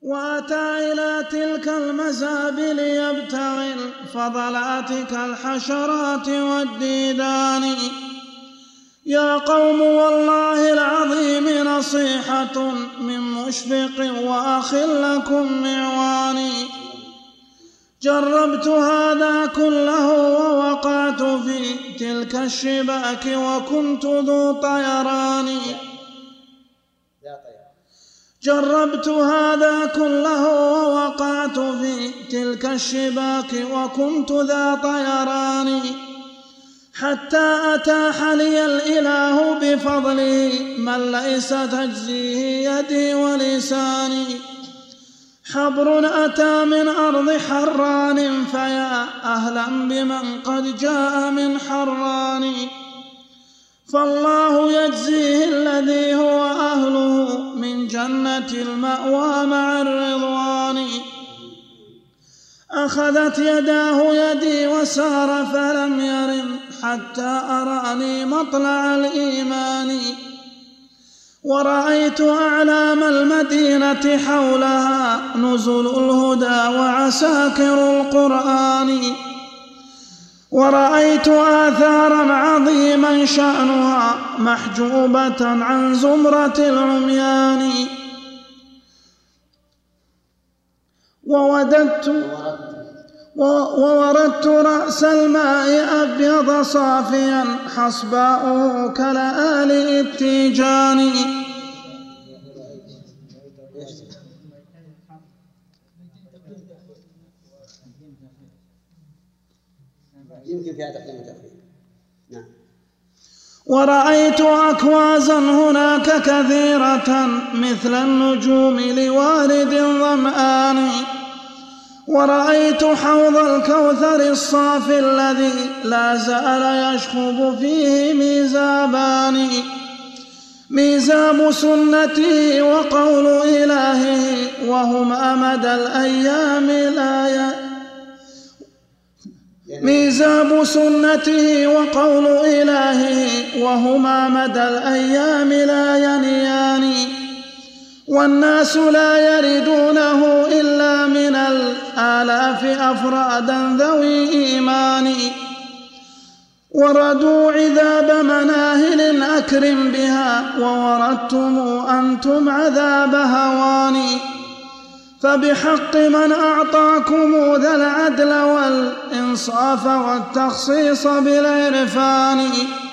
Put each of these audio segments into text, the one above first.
وأتى إلى تلك المزابل يبتغي الفضلات كالحشرات والديدان. يا قوم والله العظيم نصيحة من مشفق وأخ لكم معواني. جربت هذا كله ووقعت في تلك الشباك وكنت ذو طيران. جربت هذا كله ووقعت في تلك الشباك وكنت ذا طيران. حتى أتاح لي الإله بفضله من ليس تجزيه يدي ولساني. حبر أتى من أرض حران فيا أهلا بمن قد جاء من حران. فالله يجزيه الذي هو أهله من جنة المأوى مع الرضوان. أخذت يداه يدي وسار فلم يرم حتى أراني مطلع الإيمان. ورأيت أعلام المدينة حولها نزل الهدى وعساكر القرآن. ورأيت آثارا عظيما شأنها محجوبة عن زمرة العميان. ووردت رأس الماء أبيض صافيا حصباؤه كلآلئ التيجان. يمكن فيها تقديم وتأخير. نعم. ورأيت أكوازا هناك كثيرة مثل النجوم لوارد ظمآن. ورأيت حوض الكوثر الصافي الذي لا زال يشخب فيه ميزابان. ميزاب سنته وقول إلهه وهما مدى الأيام لا ميزاب سنته وقول إلهه وهما مدى الأيام لا ينيان. والناس لا يردونه إلا من الآلاف أفرادا ذوي إيمان. وردوا عذاب مناهل أكرم بها ووردتم أنتم عذاب هوان. فبحق من أعطاكم ذا العدل والإنصاف والتخصيص بالعرفان.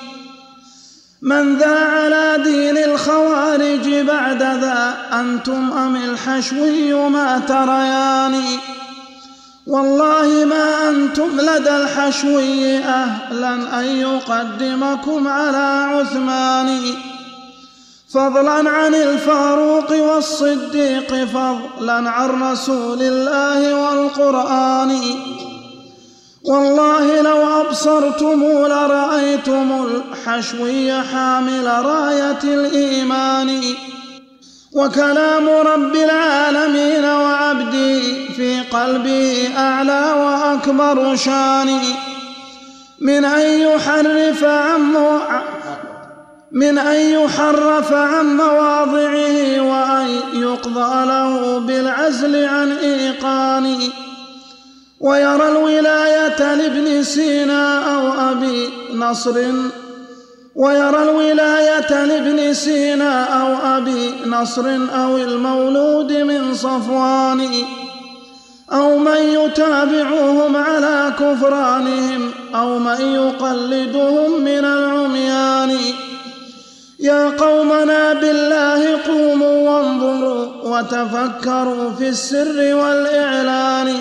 من ذا على دين الخوارج بعد ذا أنتم أم الحشوي ما تريان. والله ما أنتم لدى الحشوي أهلا أن يقدمكم على عثمان. فضلا عن الفاروق والصديق فضلا عن رسول الله والقرآن. والله لو أبصرتم لرأيتم الحشوي حامل راية الإيمان. وكلام رب العالمين وعبدي في قلبه أعلى وأكبر شان. من أن يحرف عن مواضعه وأن يقضى له بالعزل عن إيقان. ويرى الولاية لابن سينا أو أبي نصر أو المولود من صفوان أو من يتابعهم على كفرانهم أو من يقلدهم من العميان. يا قومنا بالله قوموا وانظروا وتفكروا في السر والإعلان.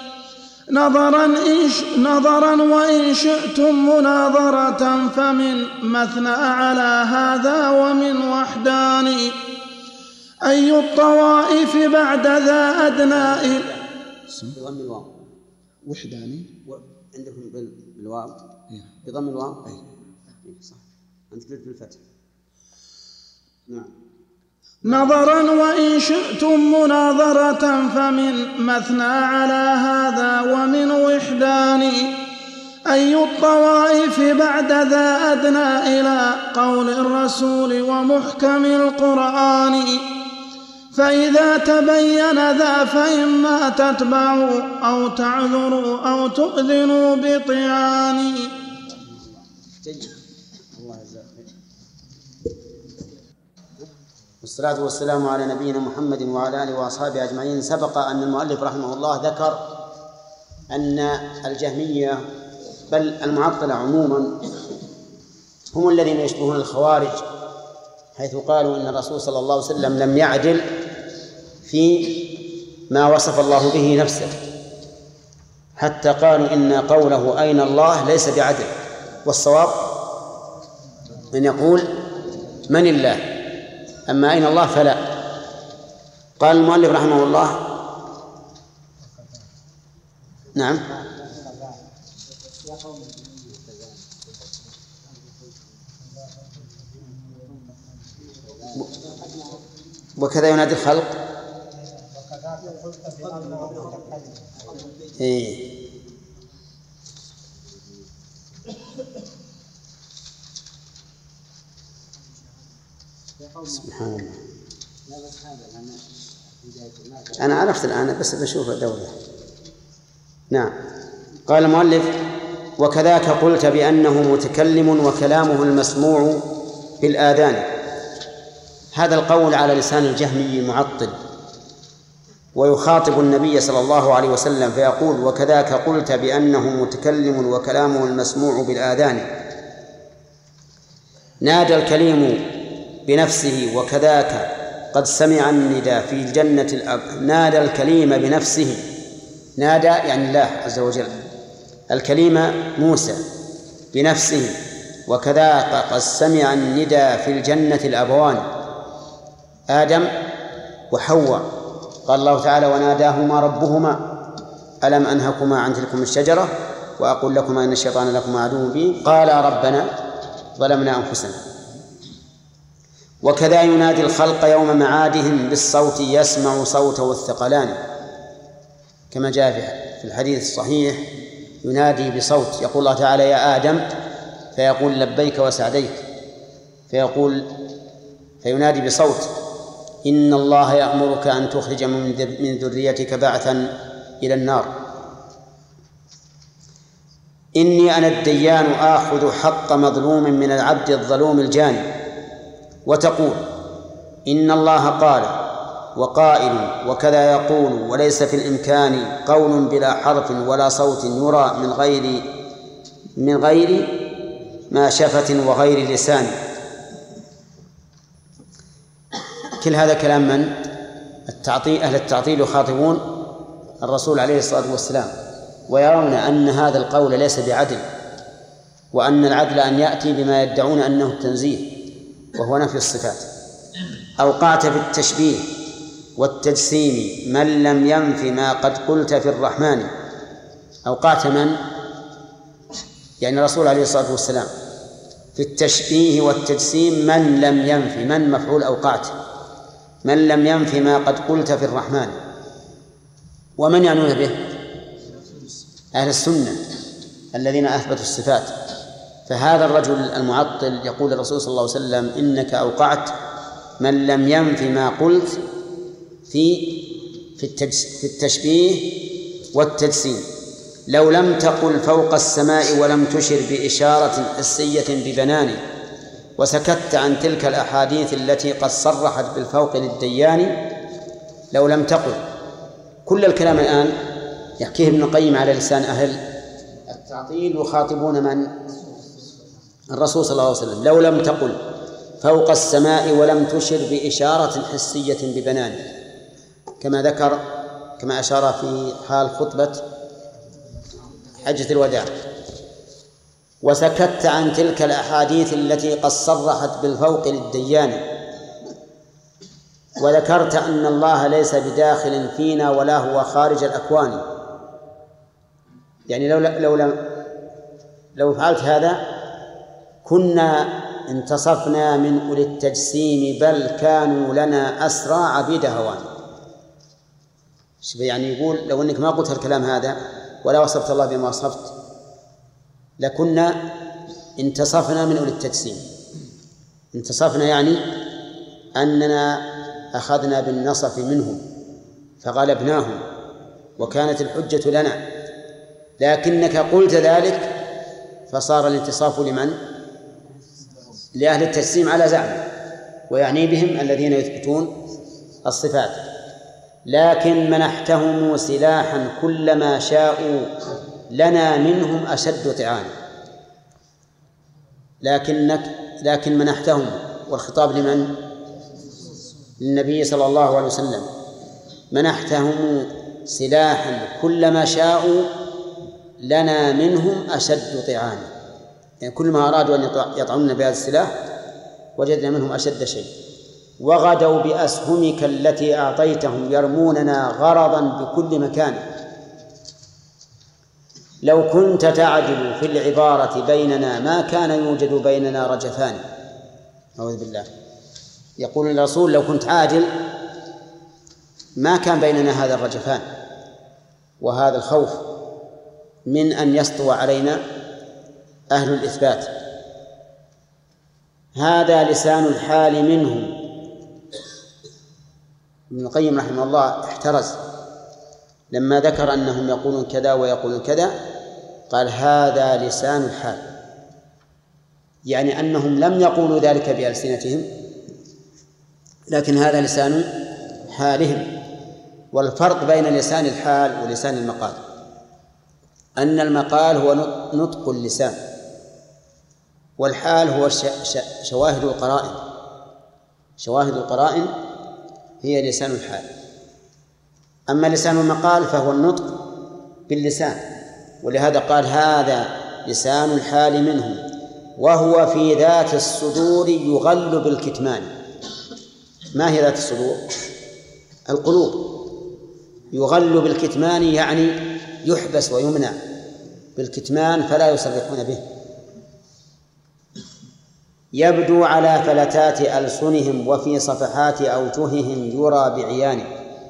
نظرا وإن شئتم مناظرة فمن مثنى على هذا ومن وحدان. أي الطوائف بعد ذا أدنى بضم الواو وحداني عندكم بالواو بضم الواو. أي صح أنت قلت بالفتح. نعم. نظرا وإن شئتم مناظرة فمن مثنى على هذا ومن وحدان. أي الطوائف بعد ذا أدنى إلى قول الرسول ومحكم القرآن. فإذا تبين ذا فإما تتبعوا أو تعذروا أو تؤذنوا بطعان. والصلاة والسلام على نبينا محمد وعلى آله وأصحابه أجمعين. سبق أن المؤلف رحمه الله ذكر أن الجهمية بل المعطلة عموما هم الذين يشبهون الخوارج، حيث قالوا إن الرسول صلى الله عليه وسلم لم يعدل في ما وصف الله به نفسه، حتى قالوا إن قوله أين الله ليس بعدل، والصواب أن يقول من الله، أما أين الله فلا. قال المؤلف رحمه الله نعم وكذا ينادي الخلق سبحان الله. أنا عرفت الآن بس بشوف دولة. نعم. قال المؤلف وكذاك قلت بأنه متكلم وكلامه المسموع بالآذان. هذا القول على لسان الجهمي معطل، ويخاطب النبي صلى الله عليه وسلم فيقول وكذاك قلت بأنه متكلم وكلامه المسموع بالآذان. نادى الكليم بنفسه وكذاك قد سمع النداء في الجنة نادى الكليم بنفسه، نادى يعني الله عز وجل، الكليم موسى بنفسه، وكذاك قد سمع النداء في الجنة الأبوان آدم وحواء. قال الله تعالى وناداهما ربهما ألم أنهكما عن تلكم الشجرة وأقول لكما إن الشيطان لكما عدو مبين قال ربنا ظلمنا أنفسنا. وكذا ينادي الخلق يوم معادهم بالصوت يسمع صوته الثقلان، كما جاء في الحديث الصحيح ينادي بصوت، يقول الله تعالى يا آدم فيقول لبيك وسعديك، فينادي بصوت إن الله يأمرك أن تخرج من ذريتك بعثا إلى النار. إني أنا الديان آخذ حق مظلوم من العبد الظلوم الجاني. وتقول إن الله قال وقائل وكذا يقول وليس في الإمكان قول بلا حرف ولا صوت يرى من غير ما شفة وغير لسان. كل هذا كلام من؟ أهل التعطيل يخاطبون الرسول عليه الصلاة والسلام، ويرون أن هذا القول ليس بعدل، وأن العدل أن يأتي بما يدعون أنه التنزيه وهو نفي الصفات. أوقعت في التشبيه والتجسيم من لم ينف ما قد قلت في الرحمن. أوقعت من؟ يعني الرسول عليه الصلاة والسلام في التشبيه والتجسيم من لم ينف، من مفعول أوقعت، من لم ينف ما قد قلت في الرحمن. ومن يعنون به؟ أهل السنة الذين أثبتوا الصفات. فهذا الرجل المعطل يقول الرسول صلى الله عليه وسلم إنك أوقعت من لم ينف ما قلت في التشبيه والتجسيم. لو لم تقل فوق السماء ولم تشر بإشارة حسية ببنان وسكت عن تلك الأحاديث التي قد صرحت بالفوق للديان. لو لم تقل، كل الكلام الآن يحكيه ابن القيم على لسان أهل التعطيل يخاطبون من؟ الرسول صلى الله عليه وسلم. لو لم تقل فوق السماء ولم تشر بإشارة حسية ببنان، كما أشار في حال خطبة حجة الوداع. وسكت عن تلك الأحاديث التي قد صرحت بالفوق للديان. وذكرت أن الله ليس بداخل فينا ولا هو خارج الأكوان. يعني لو فعلت هذا كنا انتصفنا من أولي التجسيم بل كانوا لنا أسرى عبيد هوان. يعني يقول لو أنك ما قلت الكلام هذا ولا وصفت الله بما وصفت لكنا انتصفنا من أولي التجسيم. انتصفنا يعني أننا أخذنا بالنصف منهم فغلبناهم وكانت الحجة لنا، لكنك قلت ذلك فصار الانتصاف لمن؟ لأهل التجسيم على زعم، ويعني بهم الذين يثبتون الصفات. لكن منحتهم سلاحا كلما شاءوا لنا منهم أشد طعانا. لكن منحتهم، والخطاب لمن؟ للنبي صلى الله عليه وسلم. منحتهم سلاحا كلما شاءوا لنا منهم أشد طعانا، يعني كل ما أرادوا أن يطعنون بهذا السلاح وجدنا منهم أشد شيء. وغدوا بأسهمك التي أعطيتهم يرموننا غرضا بكل مكان. لو كنت تعدل في العبارة بيننا ما كان يوجد بيننا رجفان. أعوذ بالله. يقول الرسول لو كنت عادل ما كان بيننا هذا الرجفان وهذا الخوف من أن يسطو علينا أهل الإثبات. هذا لسان الحال منهم. ابن القيم رحمه الله احترز لما ذكر أنهم يقولون كذا ويقولون كذا، قال هذا لسان الحال، يعني أنهم لم يقولوا ذلك بألسنتهم، لكن هذا لسان حالهم. والفرق بين لسان الحال ولسان المقال أن المقال هو نطق اللسان، والحال هو شواهد القرائن. شواهد القرائن هي لسان الحال. أما لسان المقال فهو النطق باللسان، ولهذا قال هذا لسان الحال منهم وهو في ذات الصدور يغل بالكتمان. ما هي ذات الصدور؟ القلوب. يغل بالكتمان يعني يحبس ويمنع بالكتمان فلا يصرحون به. يبدو على فلتات ألسنهم وفي صفحات أوجههم يرى بعيان.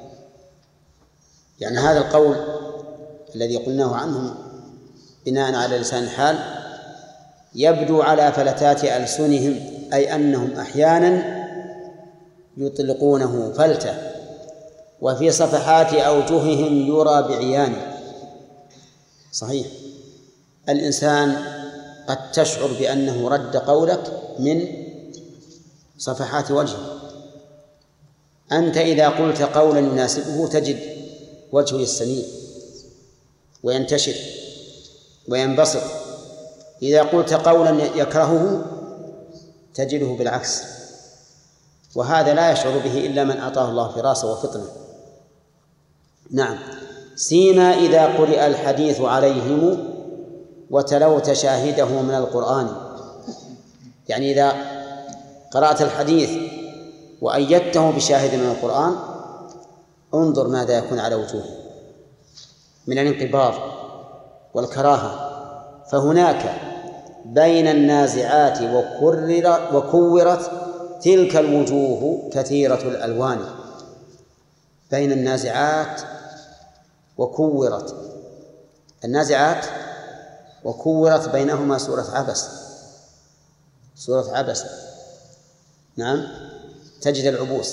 يعني هذا القول الذي قلناه عنهم بناء على لسان الحال يبدو على فلتات ألسنهم، أي أنهم أحيانا يطلقونه فلتة. وفي صفحات أوجههم يرى بعيان. صحيح، الإنسان قد تشعر بأنه رد قولك من صفحات وجهه. أنت إذا قلت قولا يناسبه تجد وجهه يستنير وينتشر وينبسط. إذا قلت قولا يكرهه تجده بالعكس، وهذا لا يشعر به إلا من أعطاه الله فراسة وفطنة. نعم. سيما إذا قرئ الحديث عليهم وتلوت شاهده من القرآن. يعني إذا قرأت الحديث وأيدته بشاهد من القرآن انظر ماذا يكون على وجوهه من الانقباض والكراهة. فهناك بين النازعات وكورت تلك الوجوه كثيرة الألوان. بين النازعات وكورت، النازعات وكورت بينهما سورة عبس. سورة عبس، نعم، تجد العبوس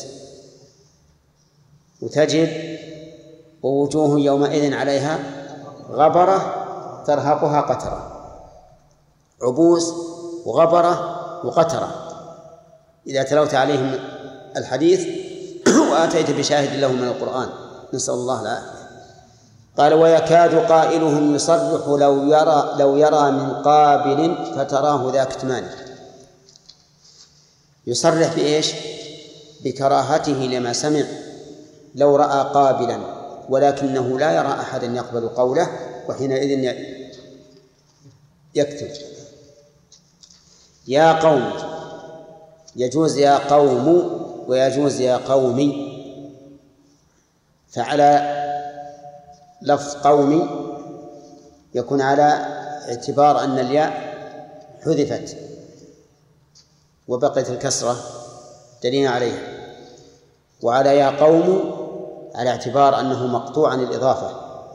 وتجد ووجوه يومئذ عليها غبرة ترهقها قترة. عبوس وغبرة وقترة. إذا تلوت عليهم الحديث وآتيت بشاهد له من القرآن، نسأل الله العافية. قال ويكاد قائلهم يصرح لو يرى من قابل فتراه ذا كتمان. يصرح بإيش؟ بكراهته لما سمع لو رأى قابلا، ولكنه لا يرى أحدا يقبل قوله، وحينئذ يكتب. يا قوم، يجوز يا قوم ويجوز يا قومي. فعلى لفظ قومي يكون على اعتبار أن الياء حذفت وبقيت الكسرة دليل عليها، وعلى يا قوم على اعتبار أنه مقطوع عن الإضافة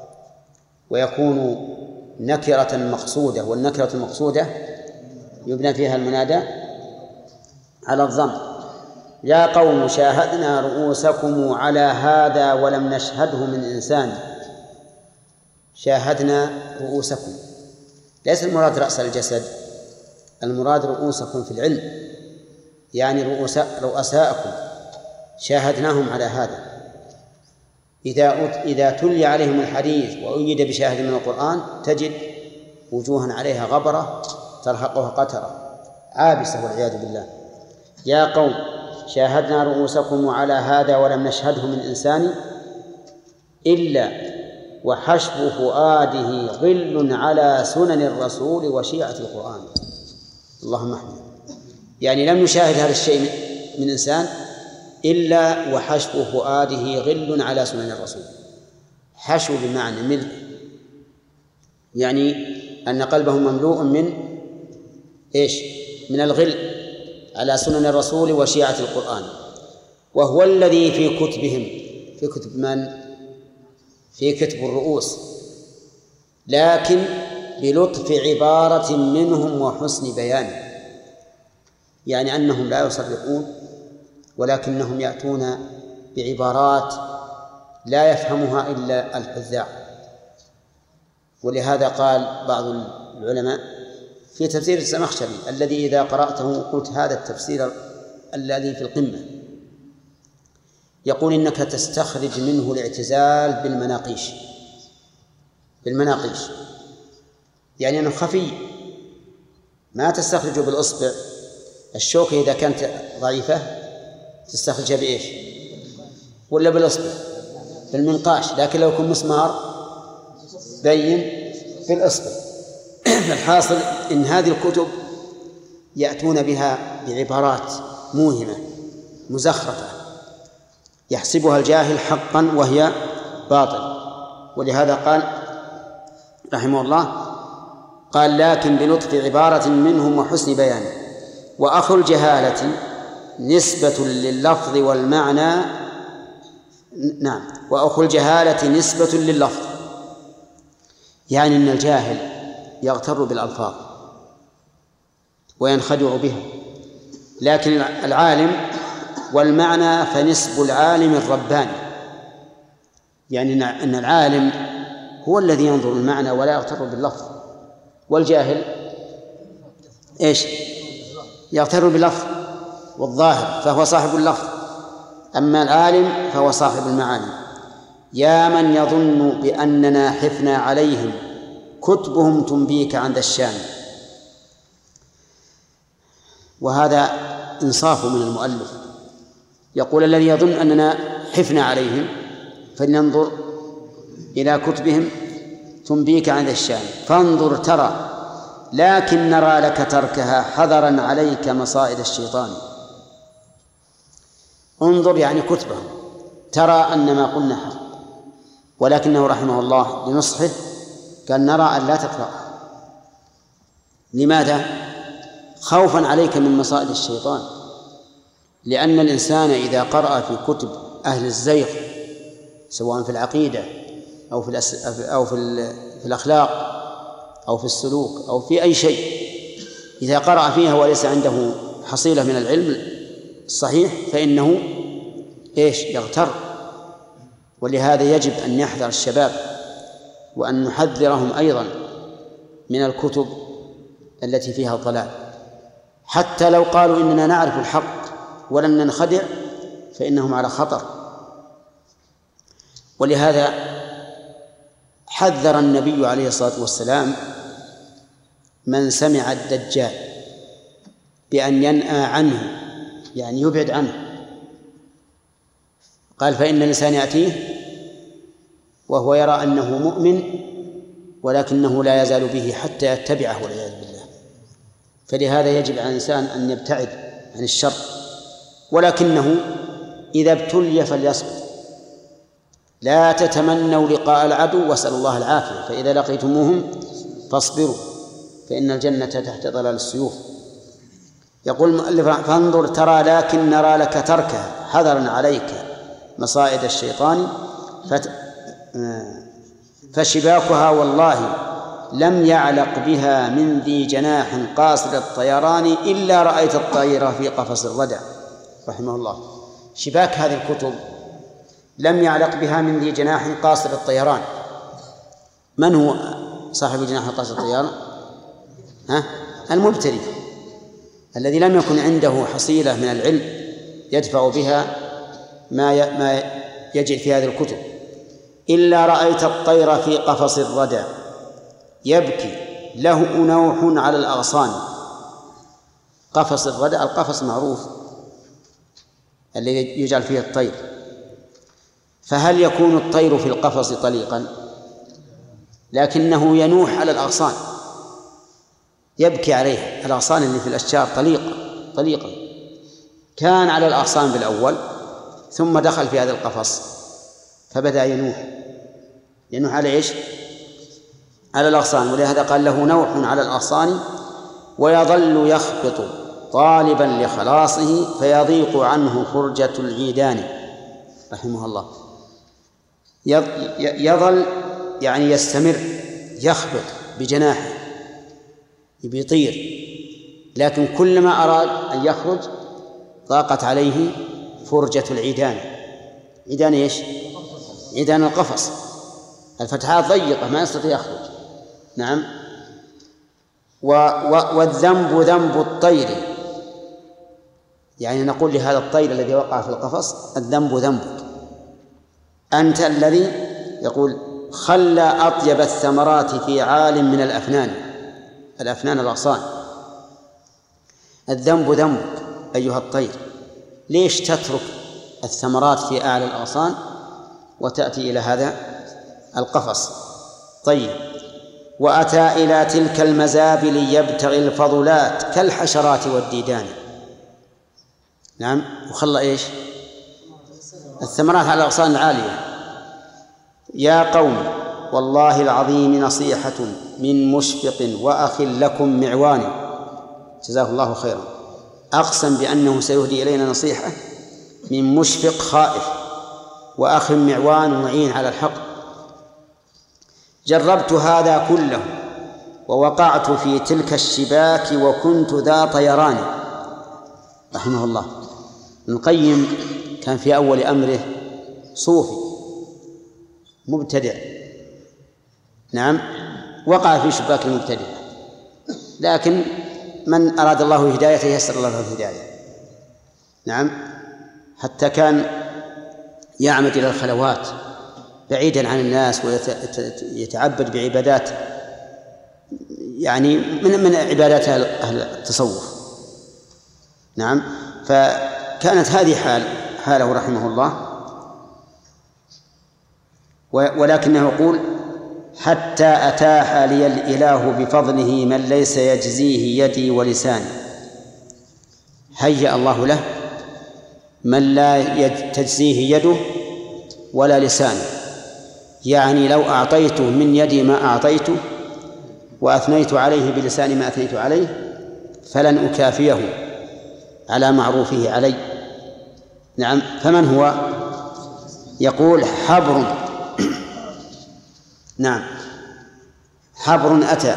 ويكون نكرة مقصودة، والنكرة المقصودة يبنى فيها المنادى على الضم. يا قوم شاهدنا رؤوسكم على هذا ولم نشهده من إنسان. شاهدنا رؤوسكم، ليس المراد رأس الجسد، المراد رؤوسكم في العلم، يعني رؤساءكم شاهدناهم على هذا. إذا تلي عليهم الحديث وأيد بشاهد من القرآن تجد وجوها عليها غبرة ترهقها قترة عابسة والعياذ بالله. يا قوم شاهدنا رؤوسكم على هذا ولم نشهده من إنسان إلا وحشو فؤاده غل على سنن الرسول وشيعة القرآن. اللهم احمد. يعني لم نشاهد هذا الشيء من إنسان إلا وحشو فؤاده غل على سنن الرسول. حشو بمعنى ملء، يعني أن قلبه مملوء من إيش؟ من الغل على سنن الرسول وشيعة القرآن، وهو الذي في كتبهم، في كتب من؟ في كتب الرؤوس، لكن بلطف عبارة منهم وحسن بيان، يعني أنهم لا يصرحون ولكنهم يأتون بعبارات لا يفهمها إلا الحذاق. ولهذا قال بعض العلماء في تفسير الزمخشري الذي إذا قرأته قلت هذا التفسير الذي في القمة، يقول إنك تستخرج منه الاعتزال بالمناقيش، يعني أنه خفي، ما تستخرجه بالإصبع. الشوكة إذا كانت ضعيفة تستخرجها بإيش؟ ولا بالإصبع؟ بالمنقاش. لكن لو يكون مسمار بين بالإصبع. الحاصل إن هذه الكتب يأتون بها بعبارات موهمة مزخرفة يحسبها الجاهل حقا وهي باطل. ولهذا قال رحمه الله، قال لكن بلطف عبارة منهم وحسن بيان. وأخو الجهالة نسبة لللفظ والمعنى، نعم، وأخو الجهالة نسبة لللفظ، يعني أن الجاهل يغتر بالألفاظ وينخدع بها، لكن العالم والمعنى فنسب العالم الرباني، يعني أن العالم هو الذي ينظر المعنى ولا يغتر باللفظ، والجاهل إيش؟ يغتر باللفظ والظاهر، فهو صاحب اللفظ، أما العالم فهو صاحب المعاني. يا من يظن بأننا حفنا عليهم كتبهم تنبيك عن ذا الشان. وهذا إنصاف من المؤلف، يقول الذي يظن أننا حفنا عليهم فلننظر إلى كتبهم تنبيك عن ذا الشان، فانظر ترى لكن نرى لك تركها حذرا عليك مصائد الشيطان. انظر يعني كتبهم، ترى أن ما قلنا حق، ولكنه رحمه الله لنصحه قال نرى أن لا تقرأ. لماذا؟ خوفا عليك من مصائد الشيطان، لأن الإنسان إذا قرأ في كتب أهل الزيغ سواء في العقيدة أو في الأخلاق أو في السلوك أو في أي شيء، إذا قرأ فيها وليس عنده حصيلة من العلم الصحيح فإنه إيش؟ يغتر. ولهذا يجب أن يحذر الشباب وأن نحذرهم أيضا من الكتب التي فيها الضلال، حتى لو قالوا إننا نعرف الحق ولم ننخدع فإنهم على خطر. ولهذا حذر النبي عليه الصلاة والسلام من سمع الدجال بأن ينأى عنه، يعني يبعد عنه. قال فإن الإنسان يأتيه وهو يرى أنه مؤمن ولكنه لا يزال به حتى يتبعه والعياذ بالله. فلهذا يجب على الإنسان أن يبتعد عن الشر، ولكنه إذا ابتلي فليصبر. لا تتمنوا لقاء العدو واسألوا الله العافية، فإذا لقيتموهم فاصبروا فإن الجنة تحت ظلال السيوف. يقول المؤلف فانظر ترى لكن نرى لك تركها حذرا عليك مصائد الشيطان فشباكها والله لم يعلق بها من ذي جناح قاصر الطيران إلا رأيت الطير في قفص الردى. رحمه الله: شباك هذه الكتب لم يعلق بها من ذي جناح قاصر الطيران. من هو صاحب الجناح قاصر الطيران؟ المبتدئ الذي لم يكن عنده حصيلة من العلم يدفع بها ما يجد في هذه الكتب. إلا رأيت الطير في قفص الردى يبكي له نوح على الأغصان. قفص الردى القفص معروف الذي يجعل فيه الطير، فهل يكون الطير في القفص طليقا؟ لكنه ينوح على الأغصان، يبكي عليه. الأغصان اللي في الأشجار طليقا كان على الأغصان بالأول، ثم دخل في هذا القفص فبدأ ينوح على إيش؟ على الأغصان. ولهذا قال له نوح على الأغصان ويظل يخبط طالبا لخلاصه فيضيق عنه فرجة العيدان. رحمه الله. يظل يعني يستمر يخبط بجناحه يطير، لكن كلما أراد أن يخرج ضاقت عليه فرجة العيدان. عيدان إيش؟ عيدان القفص، الفتحات ضيقة ما يستطيع يخرج. نعم. والذنب ذنب الطير، يعني نقول لهذا الطير الذي وقع في القفص: الذنب ذنبك، أنت الذي يقول خلى أطيب الثمرات في عالم من الأفنان الأغصان. الذنب ذنبك أيها الطير، ليش تترك الثمرات في أعلى الأغصان وتأتي إلى هذا القفص؟ طيب. وأتى إلى تلك المزابل يبتغي الفضلات كالحشرات والديدان. نعم. وخلى إيش؟ الثمرات على الأغصان العالية. يا قوم والله العظيم نصيحة من مشفق وأخ لكم معوان. جزاه الله خيرا. أقسم بأنه سيهدي إلينا نصيحة من مشفق خائف وأخ معوان معين على الحق. جربت هذا كله ووقعت في تلك الشباك وكنت ذا طيران. رحمه الله. ابن القيم كان في أول أمره صوفي مبتدع. نعم. وقع في شباك المبتدع، لكن من أراد الله هدايته يسر الله له الهداية. نعم. حتى كان يعمد إلى الخلوات بعيدا عن الناس ويتعبد بعبادات يعني من عبادات أهل التصوف. نعم. فكانت هذه حاله رحمه الله. ولكنه يقول: حتى أتاح لي الإله بفضله من ليس يجزيه يدي ولساني. هيأ الله له من لا تجزيه يده ولا لسانه، يعني لو أعطيته من يدي ما أعطيته وأثنيت عليه بلساني ما أثنيت عليه فلن أكافيه على معروفه علي. نعم. فمن هو؟ يقول: حبر. نعم. حبر أتى.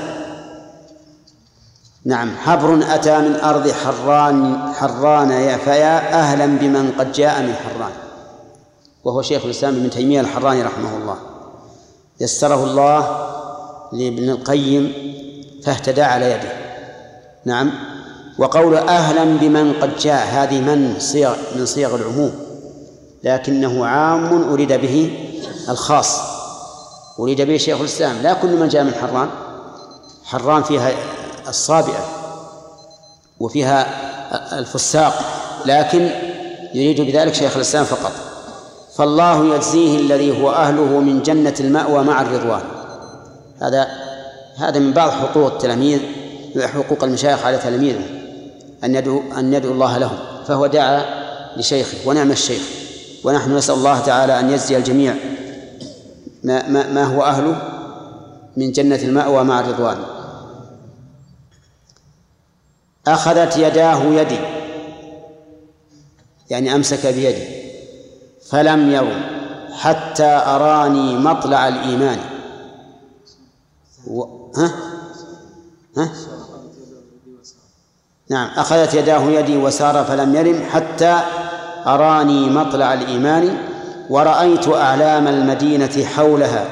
نعم. حبر أتى من أرض حران فيا أهلا بمن قد جاء من حران. وهو شيخ الإسلام ابن تيمية الحراني رحمه الله. يسره الله لابن القيم فاهتدى على يده. نعم. وقول أهلا بمن قد جاء هذه من صيغ العموم، لكنه عام أريد به الخاص، أريد به شيخ الإسلام. لا كل من جاء من حران فيها الصابئة وفيها الفساق، لكن يريد بذلك شيخ الإسلام فقط. فالله يجزيه الذي هو أهله من جنة المأوى مع الرضوان. هذا من بعض حقوق التلاميذ، حقوق المشايخ على تلاميذه أن يدعو الله لهم. فهو دعا لشيخه ونعم الشيخ. ونحن نسأل الله تعالى أن يجزي الجميع ما هو أهله من جنة المأوى مع الرضوان. أخذت يداه يدي، يعني أمسك بيدي، فلم يرم حتى أراني مطلع الإيمان. نعم. أخذت يداه يدي وسار فلم يرم حتى أراني مطلع الإيمان ورأيت أعلام المدينة حولها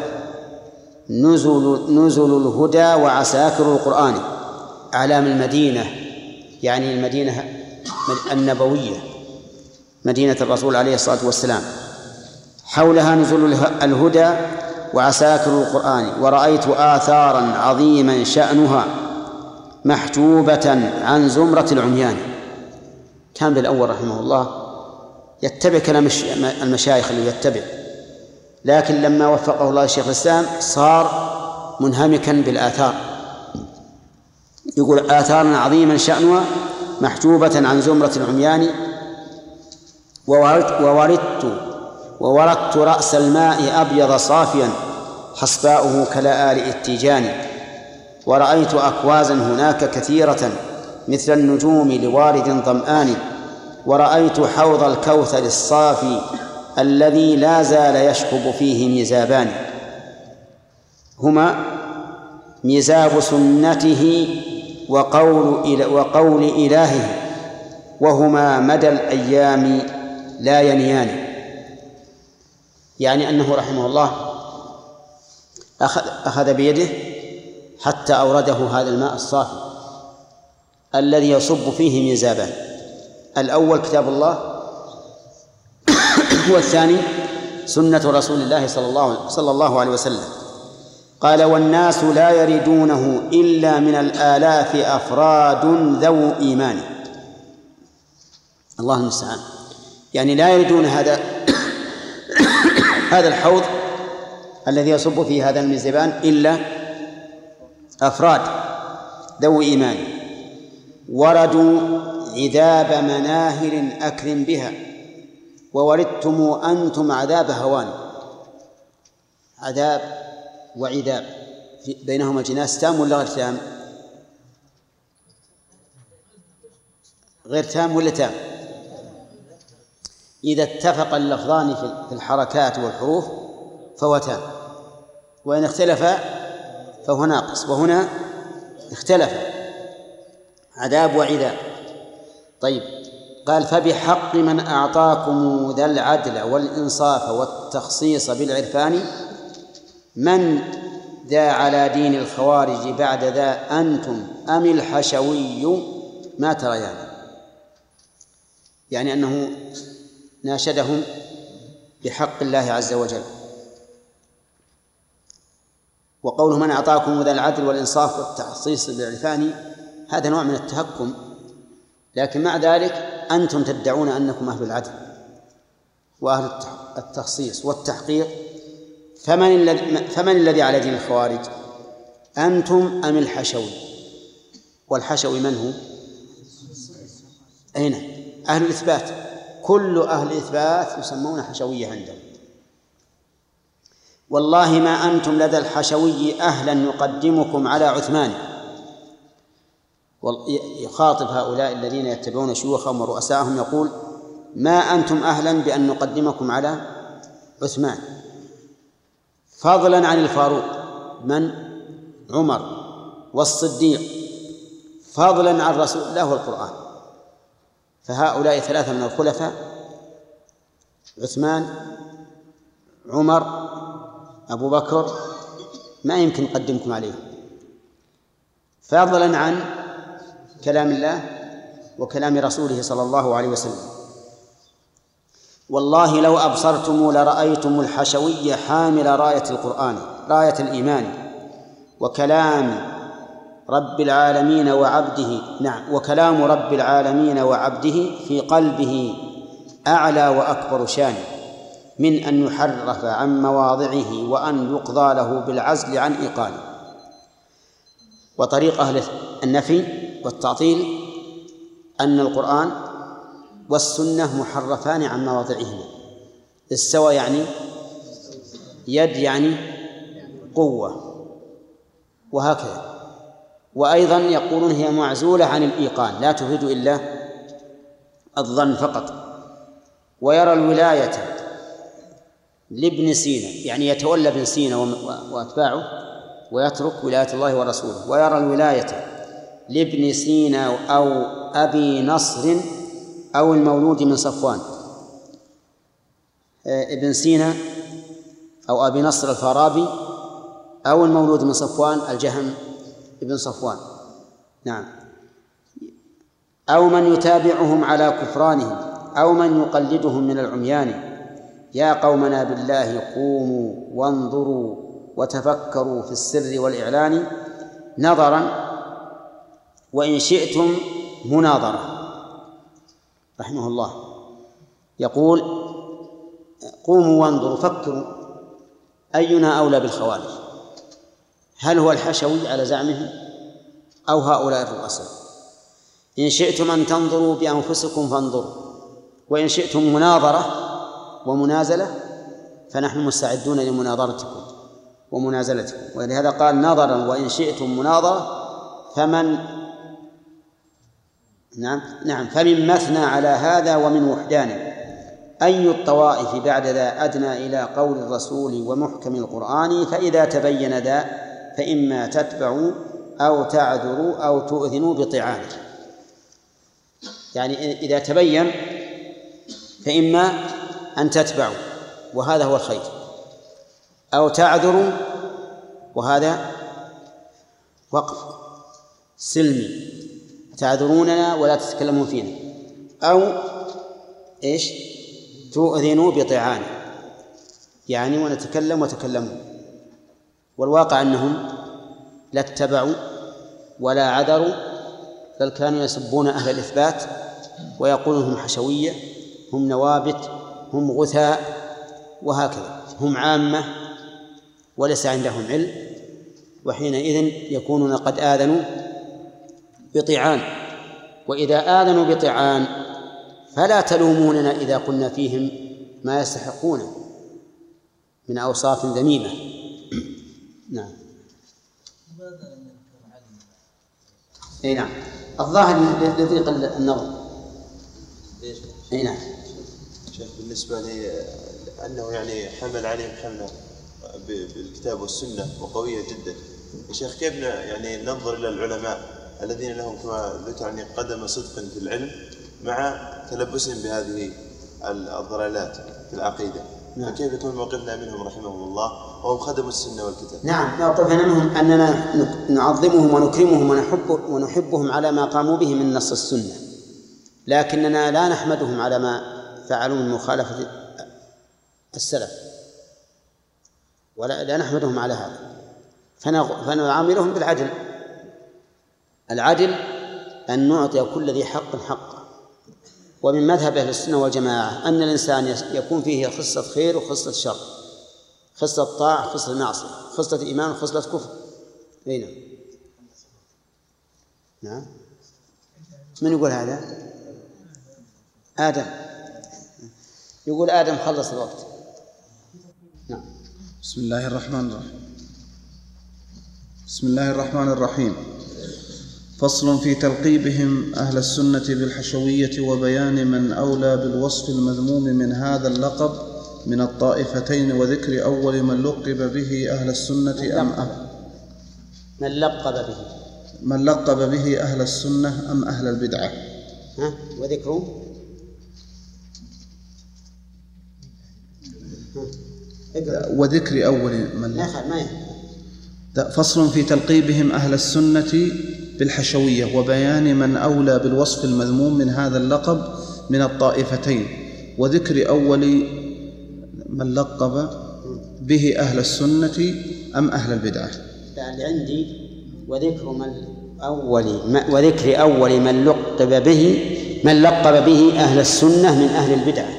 نزل الهدى وعساكر القرآن. أعلام المدينة يعني المدينة النبوية، مدينة الرسول عليه الصلاة والسلام، حولها نزل الهدى وعساكر القرآن. ورأيت آثارا عظيما شأنها محجوبة عن زمرة العميان. كان بالأول رحمه الله يتبع كلام المشايخ اللي يتبع، لكن لما وفقه الله الشيخ الإسلام صار منهمكا بالآثار. يقول آثارا عظيما شأنها محجوبة عن زمرة العميان. ووردت رأس الماء أبيض صافيا حصباؤه كلآل التيجان. ورأيت أكوازا هناك كثيرة مثل النجوم لوارد ظمآن. ورأيت حوض الكوثر الصافي الذي لا زال يشكب فيه ميزابان، هما ميزاب سنته وقول إلهه، وهما مدى الأيام لا ينيان. يعني أنه رحمه الله أخذ بيده حتى أورده هذا الماء الصافي الذي يصب فيه ميزابان، الأول كتاب الله والثاني سنة رسول الله صلى الله عليه وسلم. قال: والناس لا يردونه إلا من الآلاف أفراد ذو إيمان. الله المستعان. يعني لا يردون هذا الحوض الذي يصب فيه هذا الميزابان إلا أفراد ذو إيمان. وردوا عذاب مناهر أكرم بها، ووردتم أنتم عذاب هوان. عذاب وعذاب بينهما جناس تام ولا غير تام؟ غير تام ولا تام؟ إذا اتفق اللفظان في الحركات والحروف فهو تام، وإن اختلفا فهو ناقص، وهنا اختلف عذاب وعذاب. طيب، قال: فبحق من أعطاكم ذا العدل والإنصاف والتخصيص بالعرفان، من ذا على دين الخوارج بعد ذا أنتم أم الحشوي ما تريان. يعني أنه ناشدهم بحق الله عز وجل. وقوله من أعطاكم ذا العدل والإنصاف والتخصيص بالعرفان هذا نوع من التهكم، لكن مع ذلك أنتم تدعون أنكم أهل العدل وأهل التخصيص والتحقيق، فمن الذي على دين الخوارج؟ أنتم أم الحشوي؟ والحشوي من هو؟ أين؟ أهل الإثبات. كل أهل الإثبات يسمون حشوية عندهم. والله ما أنتم لدى الحشوي أهلا يقدمكم على عثمان. يخاطب هؤلاء الذين يتبعون شيوخهم ورؤساءهم، يقول: ما أنتم أهلا بأن نقدمكم على عثمان، فضلا عن الفاروق من عمر والصديق، فضلا عن رسول الله والقرآن. فهؤلاء ثلاثة من الخلفاء: عثمان، عمر، أبو بكر، ما يمكن نقدمكم عليهم، فضلا عن كلام الله وكلام رسوله صلى الله عليه وسلم. والله لو أبصرتم لرأيتم الحشوي حامل راية القرآن، راية الإيمان، وكلام رب العالمين وعبده، نعم، وكلام رب العالمين وعبده في قلبه أعلى وأكبر شان من أن يحرف عن مواضعه وأن يقضى له بالعزل عن إيقانه. وطريق أهل النفي والتعطيل أن القرآن والسنة محرفان عن مواضعهما. استوى يعني يد يعني قوة، وهكذا. وأيضا يقولون هي معزولة عن الإيقان، لا تفيد إلا الظن فقط. ويرى الولاية لابن سينا، يعني يتولى ابن سينا وأتباعه ويترك ولاية الله ورسوله. ويرى الولاية لابن سينا أو أبي نصر أو المولود من صفوان. ابن سينا أو أبي نصر الفارابي أو المولود من صفوان الجهم ابن صفوان. نعم. أو من يتابعهم على كفرانهم أو من يقلدهم من العميان. يا قومنا بالله قوموا وانظروا وتفكروا في السر والإعلان نظرا وإن شئتم مناظرة. رحمه الله يقول قوموا وانظروا فكروا أينا أولى بالخوارج، هل هو الحشوي على زعمهم أو هؤلاء الرؤساء؟ إن شئتم أن تنظروا بأنفسكم فانظروا، وإن شئتم مناظرة ومنازلة فنحن مستعدون لمناظرتكم ومنازلتكم. ولهذا قال نظرا وإن شئتم مناظرة فمن فمن مثنى على هذا ومن وحدان أي الطوائف بعد ذا أدنى إلى قول الرسول ومحكم القرآن فإذا تبين ذا فإما تتبعوا أو تعذروا أو تؤذنوا بطعانه. يعني إذا تبين فإما أن تتبعوا وهذا هو الخير، أو تعذروا وهذا وقف سلمي تعذروننا ولا تتكلمون فينا، أو إيش تؤذنوا بطعانه يعني ونتكلم وتكلمون. والواقع أنهم لا اتبعوا ولا عذروا، بل كانوا يسبون أهل الإثبات ويقولون هم حشوية، هم نوابت، هم غثاء، وهكذا هم عامة وليس عندهم علم، وحينئذ يكونون قد آذنوا بطعان. وإذا آذنوا بطعان فلا تلوموننا إذا قلنا فيهم ما يستحقون من أوصاف ذميمة. نعم. أي نعم، الظاهر لضيق النظر. أي نعم. شيخ بالنسبة لي أنه يعني حمل عليهم حملة بالكتاب والسنة وقوية جدا. يا شيخ كيف يعني ننظر إلى العلماء الذين لهم كما ذكر يعني قدم صدق في العلم مع تلبسهم بهذه الضلالات في العقيدة؟ نعم. فكيف يكون موقفنا منهم رحمهم الله وهم خدموا السنة والكتاب؟ نعم، موقفنا منهم أننا نعظمهم ونكرمهم ونحبهم على ما قاموا به من نص السنة، لكننا لا نحمدهم على ما فعلوا من مخالفة السلف، ولا نحمدهم على هذا، فنعاملهم بالعدل. العدل أن نعطي كل ذي حق حقه. ومن مذهب أهل السنة والجماعة أن الإنسان يكون فيه خصلة خير وخصلة شر، خصلة طاعة خصلة معصية، خصلة إيمان وخصلة كفر. أين؟ نعم. من يقول هذا؟ آدم يقول آدم خلص الوقت. نعم. بسم الله الرحمن الرحيم. فصل في تلقيبهم أهل السنة بالحشوية وبيان من أولى بالوصف المذموم من هذا اللقب من الطائفتين، وذكر أول من لقب به أهل السنة من لقب به أهل السنة أم أهل البدعة. وذكر أول من فصل في تلقيبهم أهل السنة بالحشوية وبيان من أولى بالوصف المذموم من هذا اللقب من الطائفتين، وذكر أول من لقب به أهل السنة أم أهل البدعة. يعني عندي وذكر أول من لقب به أهل السنة من أهل البدعة.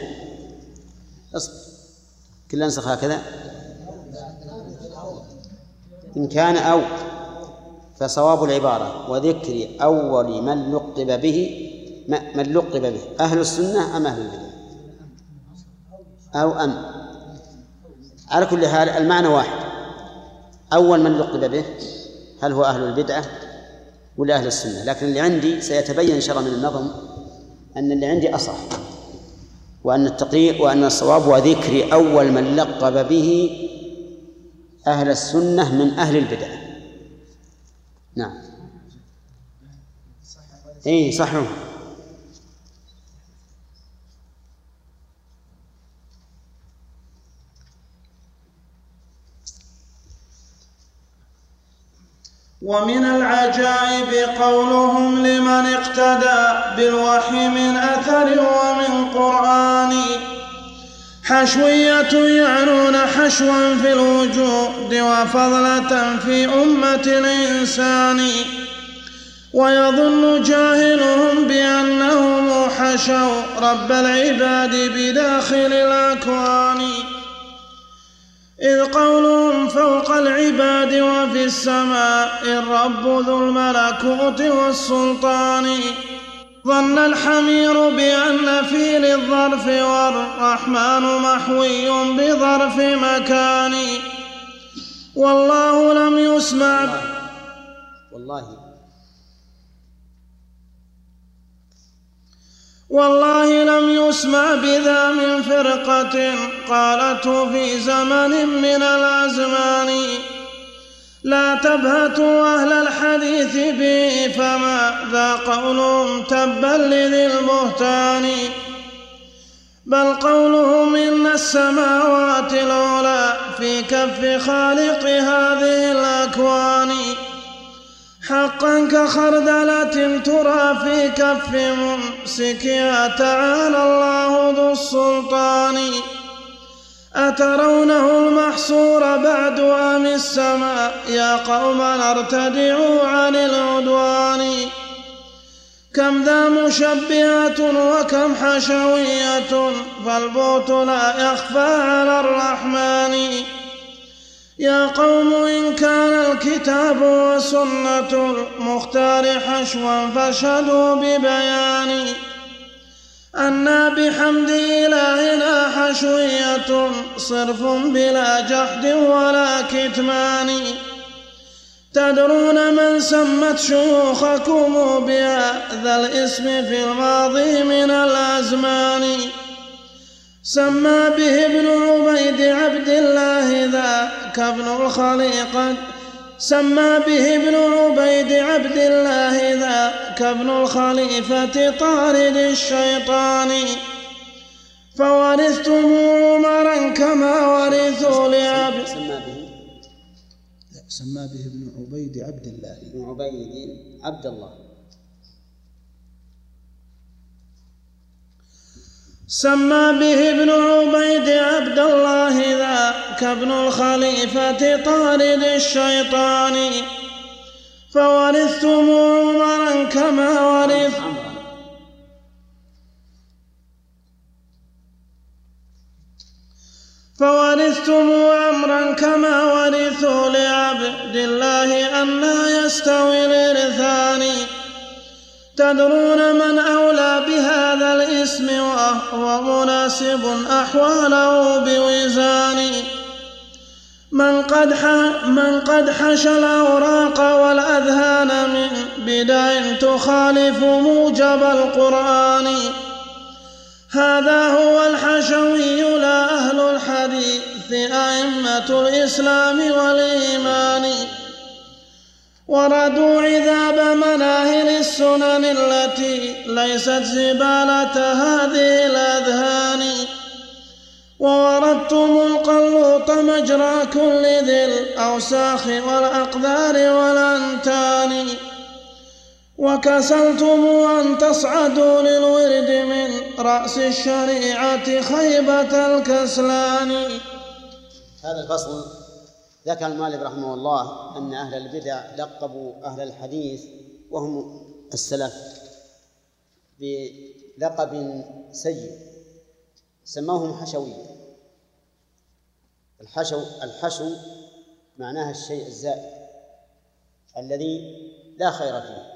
كلا نسخ هكذا إن كان أو، فصواب العبارة وذكر أول من لقب به أهل السنة أم أهل البدعة أو أم. على كل حال المعنى واحد، أول من لقب به هل هو أهل البدعة ولا أهل السنة. لكن اللي عندي سيتبين إن شاء الله من النظم أن اللي عندي أصح، وأن التقرير وأن الصواب وذكر أول من لقب به أهل السنة من أهل البدعة. نعم. إيه صحيح. ومن العجائب قولهم لمن اقتدى بالوحي من أثر ومن قرآن حشوية يعنون حشوا في الوجود وفضلة في أمة الإنسان ويظن جاهلهم بأنهم حشوا رب العباد بداخل الأكوان إذ قولهم فوق العباد وفي السماء الرب ذو الملكوت والسلطان ظن الحمير بأن في للظرف والرحمن محوي بظرف مكان والله لم يسمع والله لم يسمع بذا من فرقة قالته في زمن من الأزمان لا تبهتوا أهل الحديث به فما ذا قولهم تبا لذي البهتان بل قولهم إن السماوات العلى في كف خالق هذه الأكوان حقا كخردلة ترى في كف ممسكها تعالى الله ذو السلطان أترونه المحصور بعد أم السماء يا قومنا ارتدعوا عن العدوان كم ذا مشبهة وكم حشوية فالبوت لا يخفى على الرحمن يا قوم إن كان الكتاب وسنة المختار حشوا فاشهدوا ببيان أنا بحمد إلهنا حشوية صرف بلا جحد ولا كتمان تدرون من سمت شيوخكم بهذا الاسم في الماضي من الأزمان سمى به ابن عبيد عبد الله ذاك ابن الخليقة سمى به ابن عبيد عبد الله ذاك ابن الخليفة طارد الشيطان فورثتم عمرا كما ورثوا لعبد سمى به ابن عبيد عبد الله ابن عبيد عبد الله سمى به ابن عبيد عبد الله ذاك ابن الخليفة طارد الشيطان فورثتم عمرا كما ورثوا لعبد الله أنى يستوي الإرثان تدرون من أولى بهذا الاسم وهو مناسب أحواله بوزان من قد حشى الأوراق والأذهان من بدع تخالف موجب القرآن هذا هو الحشوي لا أهل الحديث أئمة الإسلام والإيمان وردوا عذاب مناهل السنن التي ليست زبالة هذه الأذهان ووردتم القلوط مجرى كل ذي الأوساخ والأقدار والأنتان وكسلتم أن تصعدوا للورد من رأس الشريعة خيبة الكسلان. هذا الفصل ذكر المؤلف رحمه الله أن أهل البدع لقبوا أهل الحديث وهم السلف بلقب سيء سموهم حشوية. الحشو معناها الشيء الزائد الذي لا خير فيه،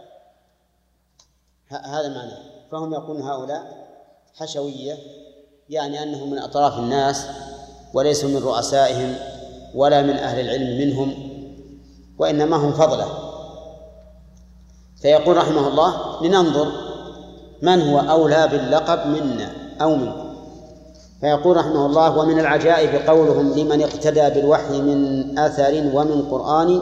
هذا معناه. فهم يقولون هؤلاء حشوية، يعني أنهم من أطراف الناس وليسوا من رؤسائهم ولا من أهل العلم منهم، وإنما هم فضلة. فيقول رحمه الله لننظر من هو أولى باللقب منا أو منكم. فيقول رحمه الله ومن العجائب قولهم لمن اقتدى بالوحي من أثر ومن قرآن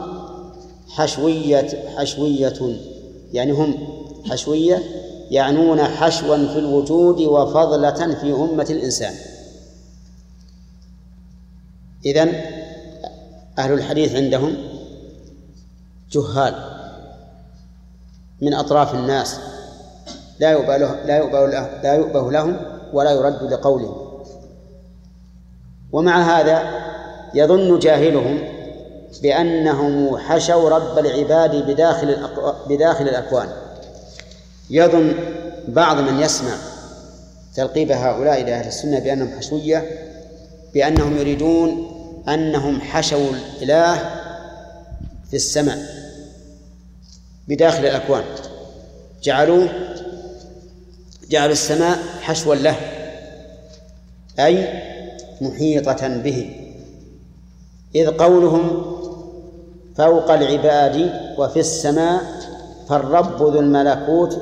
حشوية، يعني هم حشوية يعنون حشوا في الوجود وفضلة في أمة الإنسان. إذن أهل الحديث عندهم جهال من أطراف الناس لا يؤبه لهم ولا يرد لقولهم، ومع هذا يظن جاهلهم بأنهم حشوا رب العباد بداخل الأكوان. يظن بعض من يسمع تلقيب هؤلاء إلى أهل السنة بأنهم حشوية بأنهم يريدون أنهم حشوا الإله في السماء بداخل الأكوان، جعلوا السماء حشوا له، أي محيطة به، إذ قولهم فوق العباد وفي السماء فالرب ذو الملكوت،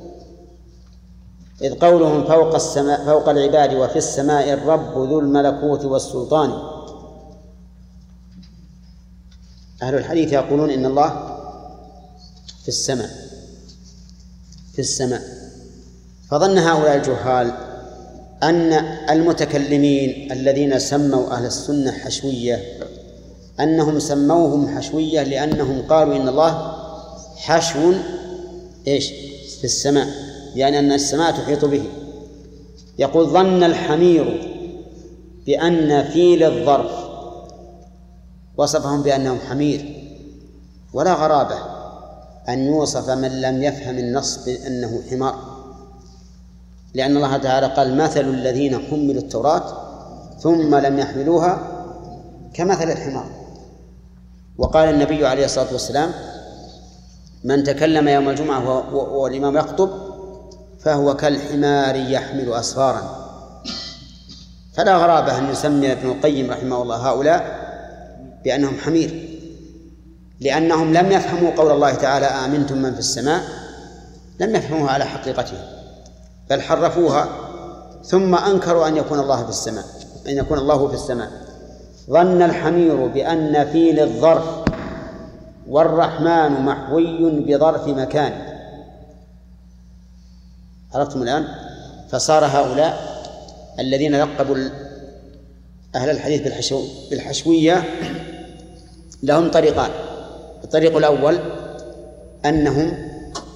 إذ قولهم فوق العباد وفي السماء الرب ذو الملكوت والسلطان. أهل الحديث يقولون إن الله في السماء. فظن هؤلاء الجهال أن المتكلمين الذين سموا أهل السنة حشوية أنهم سموهم حشوية لأنهم قالوا إن الله حشو في السماء، يعني أن السماء تحيط به. يقول ظن الحمير بأن فيل الظرف وصفهم بأنهم حمير، ولا غرابة أن يوصف من لم يفهم النص بأنه حمار، لأن الله تعالى قال مثل الذين حملوا التوراة ثم لم يحملوها كمثل الحمار. وقال النبي عليه الصلاة والسلام من تكلم يوم الجمعة والإمام يخطب فهو كالحمار يحمل أسفارا. فلا غرابة أن يسمي ابن القيم رحمه الله هؤلاء بأنهم حمير، لأنهم لم يفهموا قول الله تعالى آمنتم من في السماء، لم يفهموها على حقيقتها، بل حرفوها ثم أنكروا أن يكون الله في السماء. ظن الحمير بأن فيل الظرف والرحمن محوي بظرف مكان. عرفتم الآن؟ فصار هؤلاء الذين لقبوا أهل الحديث بالحشوية لهم طريقان. الطريق الأول أنهم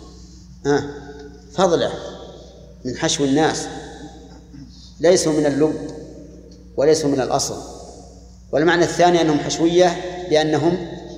فضلة من حشو الناس، ليسوا من اللب وليسوا من الأصل. والمعنى الثاني أنهم حشوية لأنهم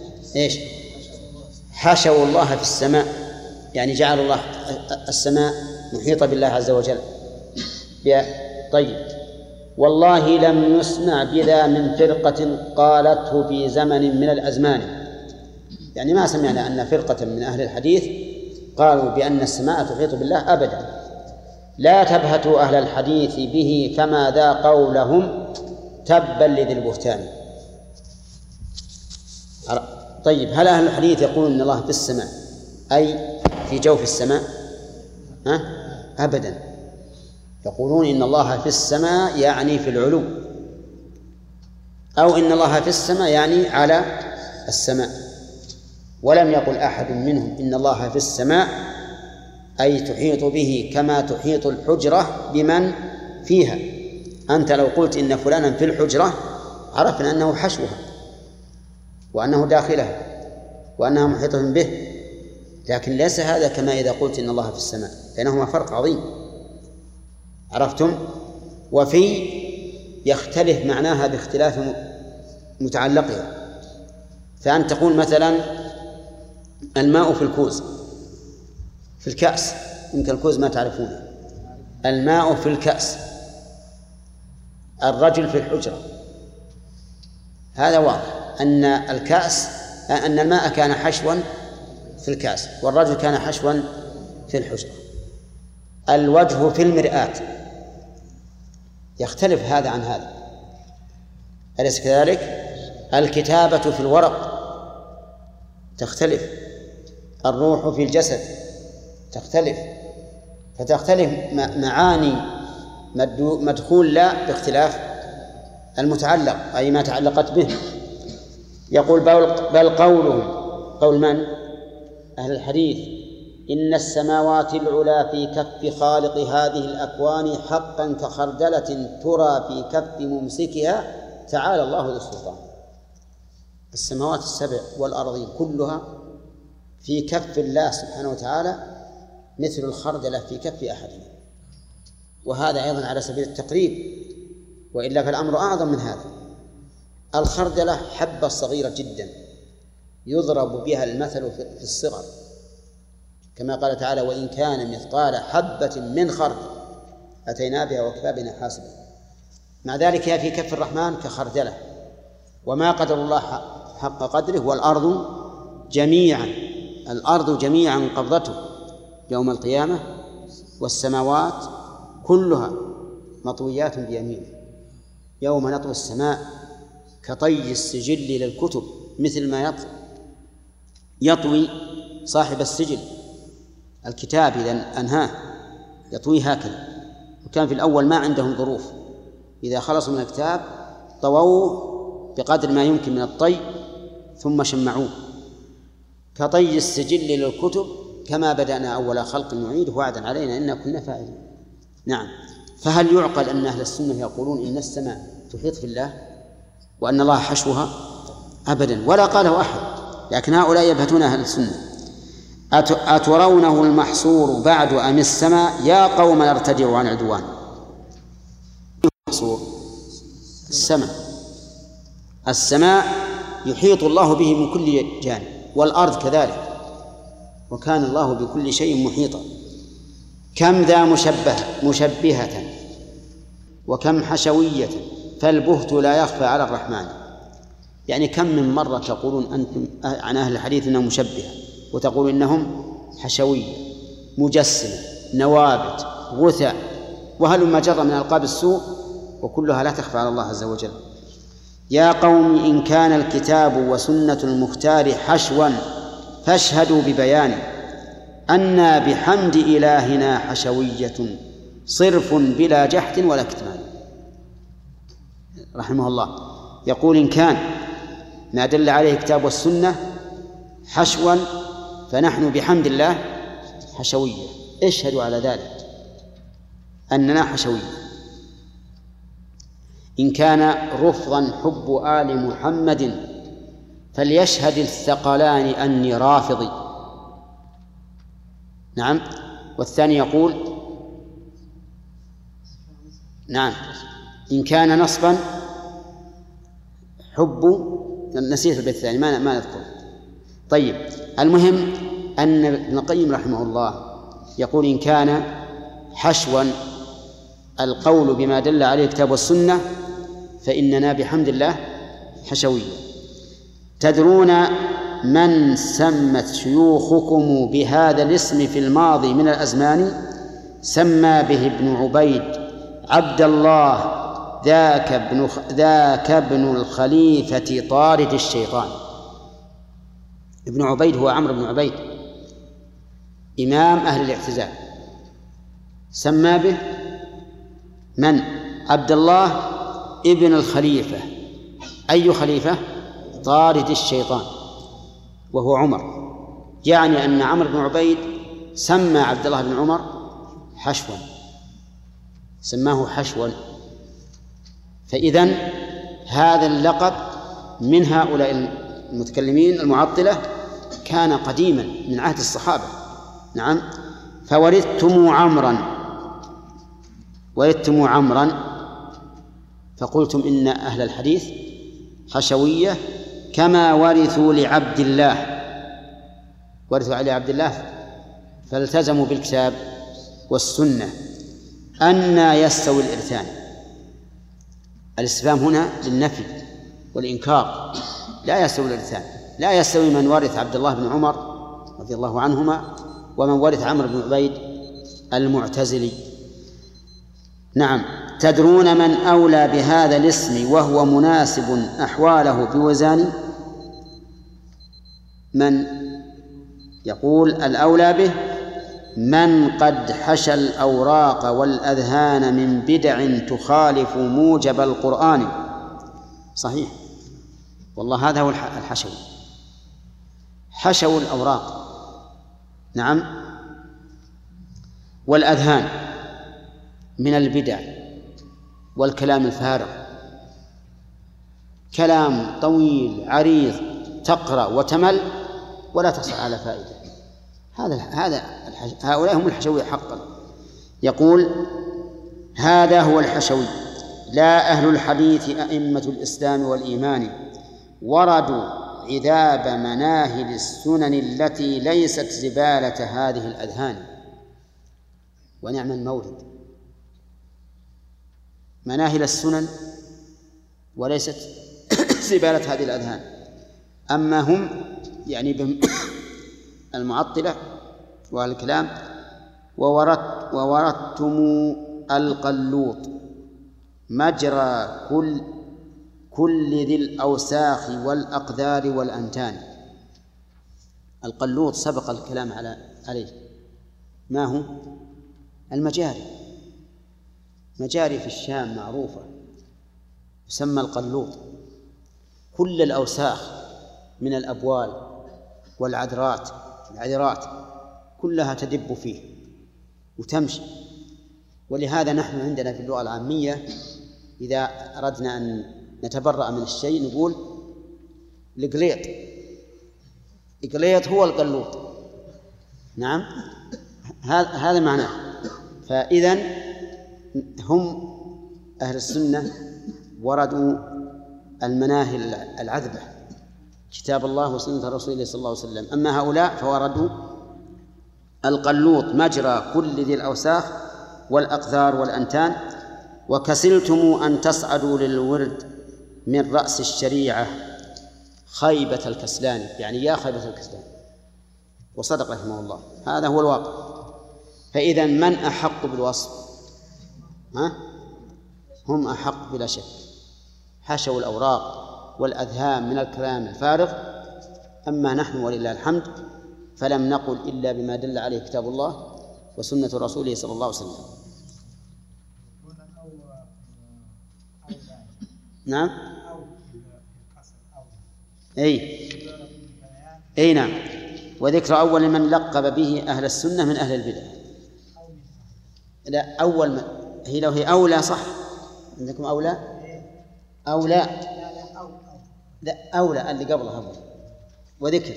حشوا الله في السماء، يعني جعل الله السماء محيطة بالله عز وجل. طيب، والله لم يسمع بذا من فرقة قالته في زمن من الأزمان، يعني ما سمعنا أن فرقة من أهل الحديث قالوا بأن السماء تحيط بالله أبدا. لا تبهتوا أهل الحديث به فما ذا قولهم تبا لذي البهتان. طيب، هل أهل الحديث يقولون أن الله في السماء أي في جوف السماء؟ أبدا، يقولون إن الله في السماء يعني في العلو، أو إن الله في السماء يعني على السماء. ولم يقل أحد منهم إن الله في السماء أي تحيط به كما تحيط الحجرة بمن فيها. أنت لو قلت إن فلانا في الحجرة عرفنا أنه حشوها وأنه داخلها وأنها محيطة به، لكن ليس هذا كما إذا قلت إن الله في السماء، بينهما فرق عظيم. عرفتم؟ وفي يختلف معناها باختلاف متعلقها. فأن تقول مثلا الماء في الكوز، في الكأس، يمكن الكوز ما تعرفونه، الماء في الكأس، الرجل في الحجرة. هذا واضح أن الكأس أن الماء كان حشوا في الكأس والرجل كان حشوا في الحجرة. الوجه في المرآة يختلف هذا عن هذا، أليس كذلك؟ الكتابة في الورق تختلف، الروح في الجسد تختلف، فتختلف معاني مدخول لا باختلاف المتعلق أي ما تعلقت به. يقول بل قولهم، قول من؟ أهل الحديث، إن السماوات العلى في كف خالق هذه الأكوان حقا كخردلة ترى في كف ممسكها تعالى الله ذو السلطان. السماوات السبع والأرضين كلها في كف الله سبحانه وتعالى مثل الخردلة في كف أحدنا، وهذا أيضا على سبيل التقريب، وإلا فالأمر أعظم من هذا. الخردلة حبة صغيرة جدا يضرب بها المثل في الصغر، كما قال تعالى: وإن كان مثقال حبة من خردل أتينا بها وكفى بنا حاسبا. مع ذلك هي في كف الرحمن كخردلة، وما قدر الله حق قدره. والأرض جميعا، الأرض جميعا قبضته يوم القيامة، والسماوات كلها مطويات بيمينه. يوم نطوي السماء كطي السجل للكتب، مثل ما يطوي صاحب السجل الكتاب إذا أنهاه يطويه هكذا. وكان في الأول ما عندهم ظروف، إذا خلصوا من الكتاب طووه بقدر ما يمكن من الطي ثم شمعوه، كطي السجل للكتب كما بدأنا أول خلق نعيده وعدا علينا إنا كنا فاعلين. نعم. فهل يعقل أن أهل السنة يقولون إن السماء تحيط في الله وأن الله حشوها؟ أبدا، ولا قاله أحد، لكن هؤلاء يبهتون أهل السنة. أترونه المحصور بعد أم السماء يا قوم ارتدعوا عن عدوان. المحصور السماء يحيط الله به من كل جانب، والأرض كذلك، وكان الله بكل شيء محيطا. كم ذا مشبهة وكم حشوية، فالبهت لا يخفى على الرحمن. يعني كم من مرة تقولون أنتم عن أهل الحديث إنهم مشبهة، وتقول إنهم حشوية مجسمة نوابت غثاء، وهل ما جرى من ألقاب السوء، وكلها لا تخفى على الله عز وجل. يا قوم إن كان الكتاب وسنة المختار حشوا فاشهدوا ببيان أنا بحمد إلهنا حشوية صرف بلا جحد ولا كتمان. رحمه الله يقول: إن كان ما دل عليه الكتاب والسنة حشوا فنحن بحمد الله حشوية. اشهدوا على ذلك أننا حشوية. إن كان رفضا حب آل محمد فليشهد الثقلان أني رافضي. نعم. والثاني يقول: نعم، إن كان نصبا حب، نسيت البيت الثاني ما نذكر. طيب، المهم أن ابن القيم رحمه الله يقول: إن كان حشوا القول بما دل عليه الكتاب والسنة فإننا بحمد الله حشوية. تدرون من سمت شيوخكم بهذا الاسم في الماضي من الأزمان؟ سمى به ابن عبيد عبد الله ذاك ابن الخليفة طارد الشيطان. ابن عبيد هو عمرو بن عبيد إمام أهل الاعتزال، سمى به من؟ عبد الله ابن الخليفة. أي خليفة؟ طارد الشيطان، وهو عمر. يعني أن عمرو بن عبيد سمى عبد الله بن عمر حشوا، سماه حشوا. فإذن هذا اللقب من هؤلاء المتكلمين المعطلة كان قديما من عهد الصحابة. نعم. فورثتم عمرا فقلتم إن أهل الحديث حشوية كما ورثوا لعبد الله، ورثوا على عبد الله فالتزموا بالكتاب والسنة. أن يستوي الإرثان؟ الاستفهام هنا للنفي والإنكار. لا يستوي الإرثان، لا يستوي من ورث عبد الله بن عمر رضي الله عنهما ومن ورث عمرو بن عبيد المعتزلي. نعم. تدرون من أولى بهذا الاسم وهو مناسب أحواله بوزان؟ من يقول الأولى به من قد حشى الأوراق والأذهان من بدع تخالف موجب القرآن. صحيح والله، هذا هو الحشو، حشوا الأوراق. نعم. والأذهان من البدع والكلام الفارغ، كلام طويل عريض تقرأ وتمل ولا تحصل على فائدة. هؤلاء هم الحشوية حقا. يقول: هذا هو الحشوي، لا أهل الحديث أئمة الإسلام والإيمان، وردوا عذاب مناهل السنن التي ليست زبالة هذه الأذهان. ونعم المورد، مناهل السنن وليست زبالة هذه الأذهان. أما هم يعني بهم المعطلة والكلام. ووردتم القلوط مجرى كل ذي الأوساخ والأقذار والأنتان. القلوط سبق الكلام عليه. ما هو؟ المجاري. مجاري في الشام معروفة يسمى القلوط. كل الأوساخ من الأبوال والعذرات كلها تدب فيه وتمشي. ولهذا نحن عندنا في اللغة العامية إذا أردنا أن نتبرأ من الشيء نقول القليط. القليط هو القلوط. نعم، هذا معناه. فإذن هم أهل السنة وردوا المناهل العذبة، كتاب الله وسنة رسوله صلى الله عليه وسلم. أما هؤلاء فوردوا القلوط مجرى كل ذي الأوساخ والأقذار والأنتان. وكسلتم أن تصعدوا للورد من رأس الشريعة خيبة الكسلان، يعني يا خيبة الكسلان. وصدق رحمه الله، هذا هو الواقع. فإذا من أحق بالوصف؟ هم أحق بلا شك. حشوا الأوراق والأذهان من الكلام الفارغ. أما نحن ولله الحمد فلم نقل إلا بما دل عليه كتاب الله وسنة رسوله صلى الله عليه وسلم. نعم، أي نعم. وذكر أول من لقب به أهل السنة من أهل البدع. لا، أول من هي لو هي أولى صح. عندكم أولى؟ لا، أولى اللي قبلها. وذكر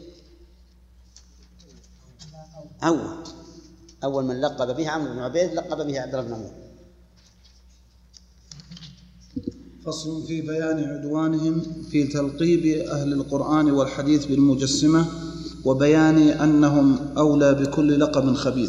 أول من لقب به عمرو بن عبيد لقب به عبد الله بن عمرو. فصل في بيان عدوانهم في تلقيب أهل القرآن والحديث بالمجسمة، وبيان أنهم أولى بكل لقب خبيث.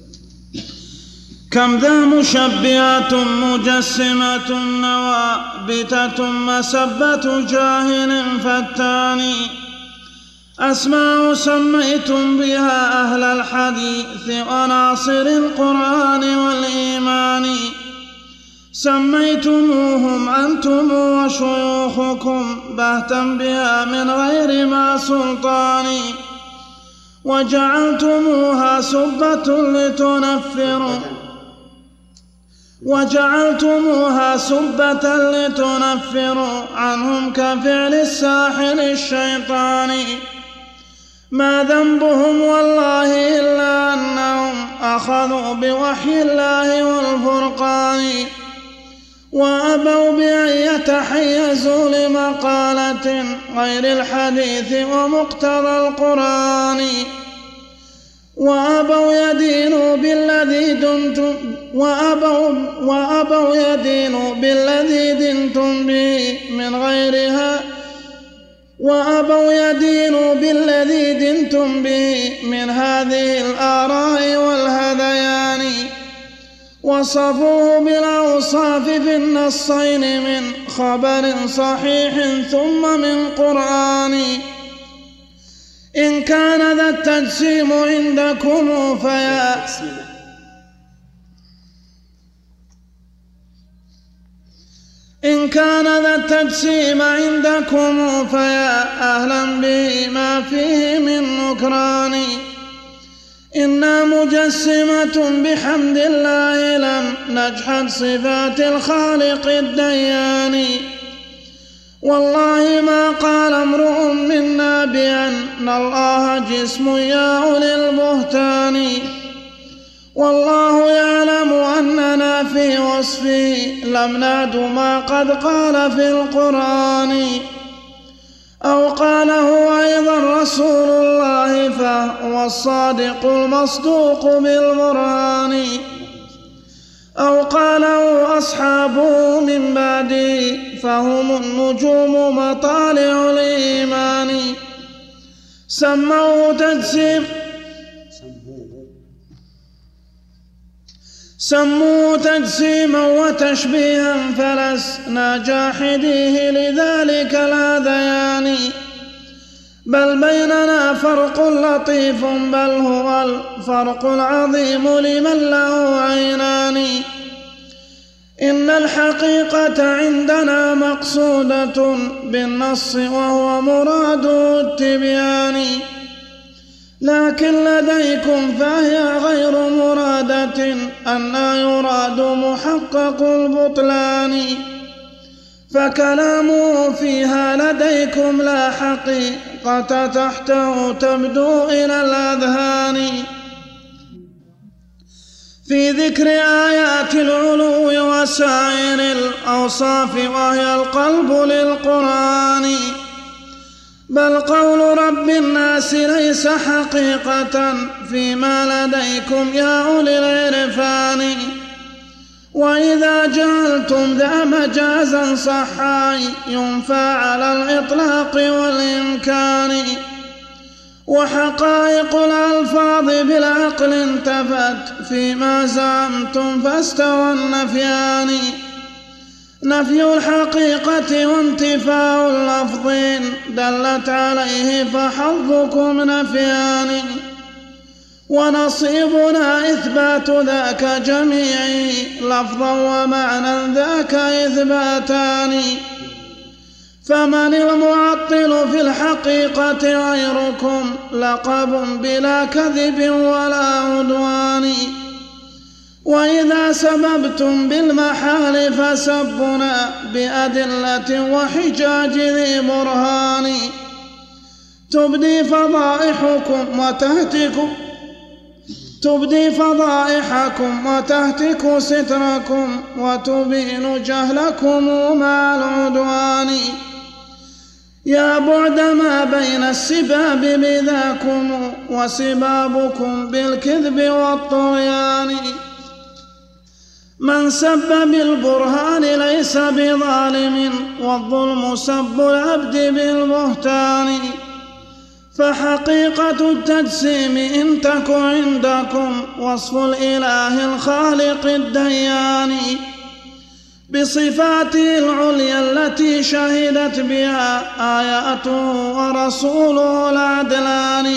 كم ذا مشبهة مجسمة نوابتة مسبة جاهل فتان، أسماء سميتم بها أهل الحديث وناصر القرآن والإيمان، سميتموهم أنتم وشيوخكم بهتا بها من غير ما سلطان، وجعلتموها سبة لتنفروا عنهم كفعل الساحر الشيطان. ما ذنبهم والله إلا أنهم أخذوا بوحي الله والفرقان، وأبوا بأن يتحيزوا لمقالة غير الحديث ومقتضى القرآن، وأبوا يدينوا بالذي دنتم به من غيرها، وأبوا يدينوا بالذي دنتم به من هذه الآراء والهذيان، وصفوه بالأوصاف في النصين من خبر صحيح ثم من قرآن. إن كان ذا التجسيم عندكم فيا أهلا به ما فيه من نكران. إنا مجسمة بحمد الله لم نجحد صفات الخالق الديان، والله ما قال امرؤ منا بأن الله جسم يا أولي البهتان، والله يعلم أننا في وصفه لم نعد ما قد قال في القرآن. أو قاله أيضا رسول الله فهو الصادق المصدوق بالبرهان، أو قاله أصحابه من بعده فهم النجوم مطالع الإيمان. سموه تجسيما وتشبيها فلسنا جاحديه لذلك الهذيان، بل بيننا فرق لطيف بل هو الفرق العظيم لمن له عينان. إن الحقيقة عندنا مقصودة بالنص وهو مراد التبيان، لكن لديكم فهي غير مرادة أن يراد محقق البطلان، فكلامه فيها لديكم لا حقيقة تحته تبدو إلى الأذهان. في ذكر آيات العلو وسائر الأوصاف وهي القلب للقرآن، بل قول رب الناس ليس حقيقة فيما لديكم يا أولي العرفان. وإذا جعلتم ذا مجازا صحا ينفى على الإطلاق والإمكان، وحقائق الألفاظ بالعقل انتفت فيما زعمتم فاستوى النفيان. نفي الحقيقة وانتفاء اللفظ دلت عليه فحظكم نفيان، ونصيبنا إثبات ذاك جميعي لفظا ومعنى ذاك إثباتان. فمن المعطل في الحقيقة غيركم لقب بلا كذب ولا عدوان. وإذا سببتم بالمحال فسبنا بأدلة وحجاج ذي برهان، تبدي فضائحكم وتهتك ستركم وتبين جهلكم مع العدوان. يا بعد ما بين السباب بذاكم وسبابكم بالكذب والطغيان. من سب بالبرهان ليس بظالم والظلم سب العبد بالبهتان. فحقيقة التجسيم إن تك عندكم وصف الإله الخالق الديان بصفاته العليا التي شهدت بها آياته ورسوله العدلان.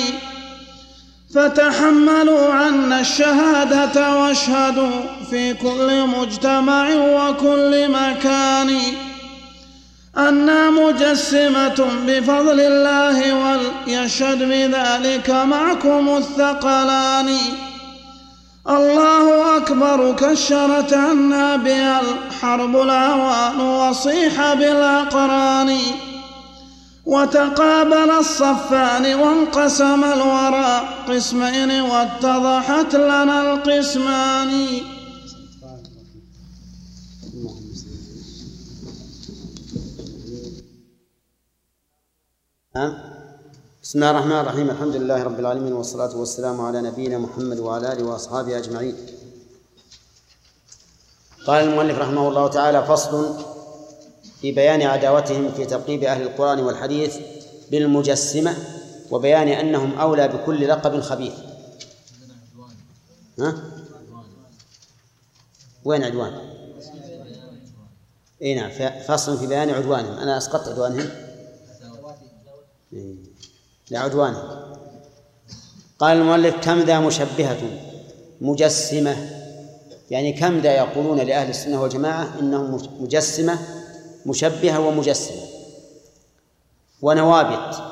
فتحملوا عنا الشهادة واشهدوا في كل مجتمع وكل مكان أننا مجسمة بفضل الله وليشهد بذلك معكم الثقلان. الله أكبر كشرت عنا بها الحرب العوان وصيح بالأقران. وتقابل الصفان وانقسم الورى قسمين واتضحت لنا القسمان. بسم الله الرحمن الرحيم. الحمد لله رب العالمين والصلاة والسلام على نبينا محمد وعلى آله وأصحابه أجمعين. قال المؤلف رحمه الله تعالى: فصل في بيان عداوتهم في تلقيب أهل القرآن والحديث بالمجسمة وبيان أنهم أولى بكل لقب خبيث. وين عدوان؟ اي نعم، فصل في بيان عدوانهم. أنا أسقطت عدوانهم لعدوانهم. قال المؤلف: كم ذا مشبهة مجسمة، يعني كم ذا يقولون لأهل السنة والجماعة إنهم مجسمة مشبهة ومجسمة. ونوابت.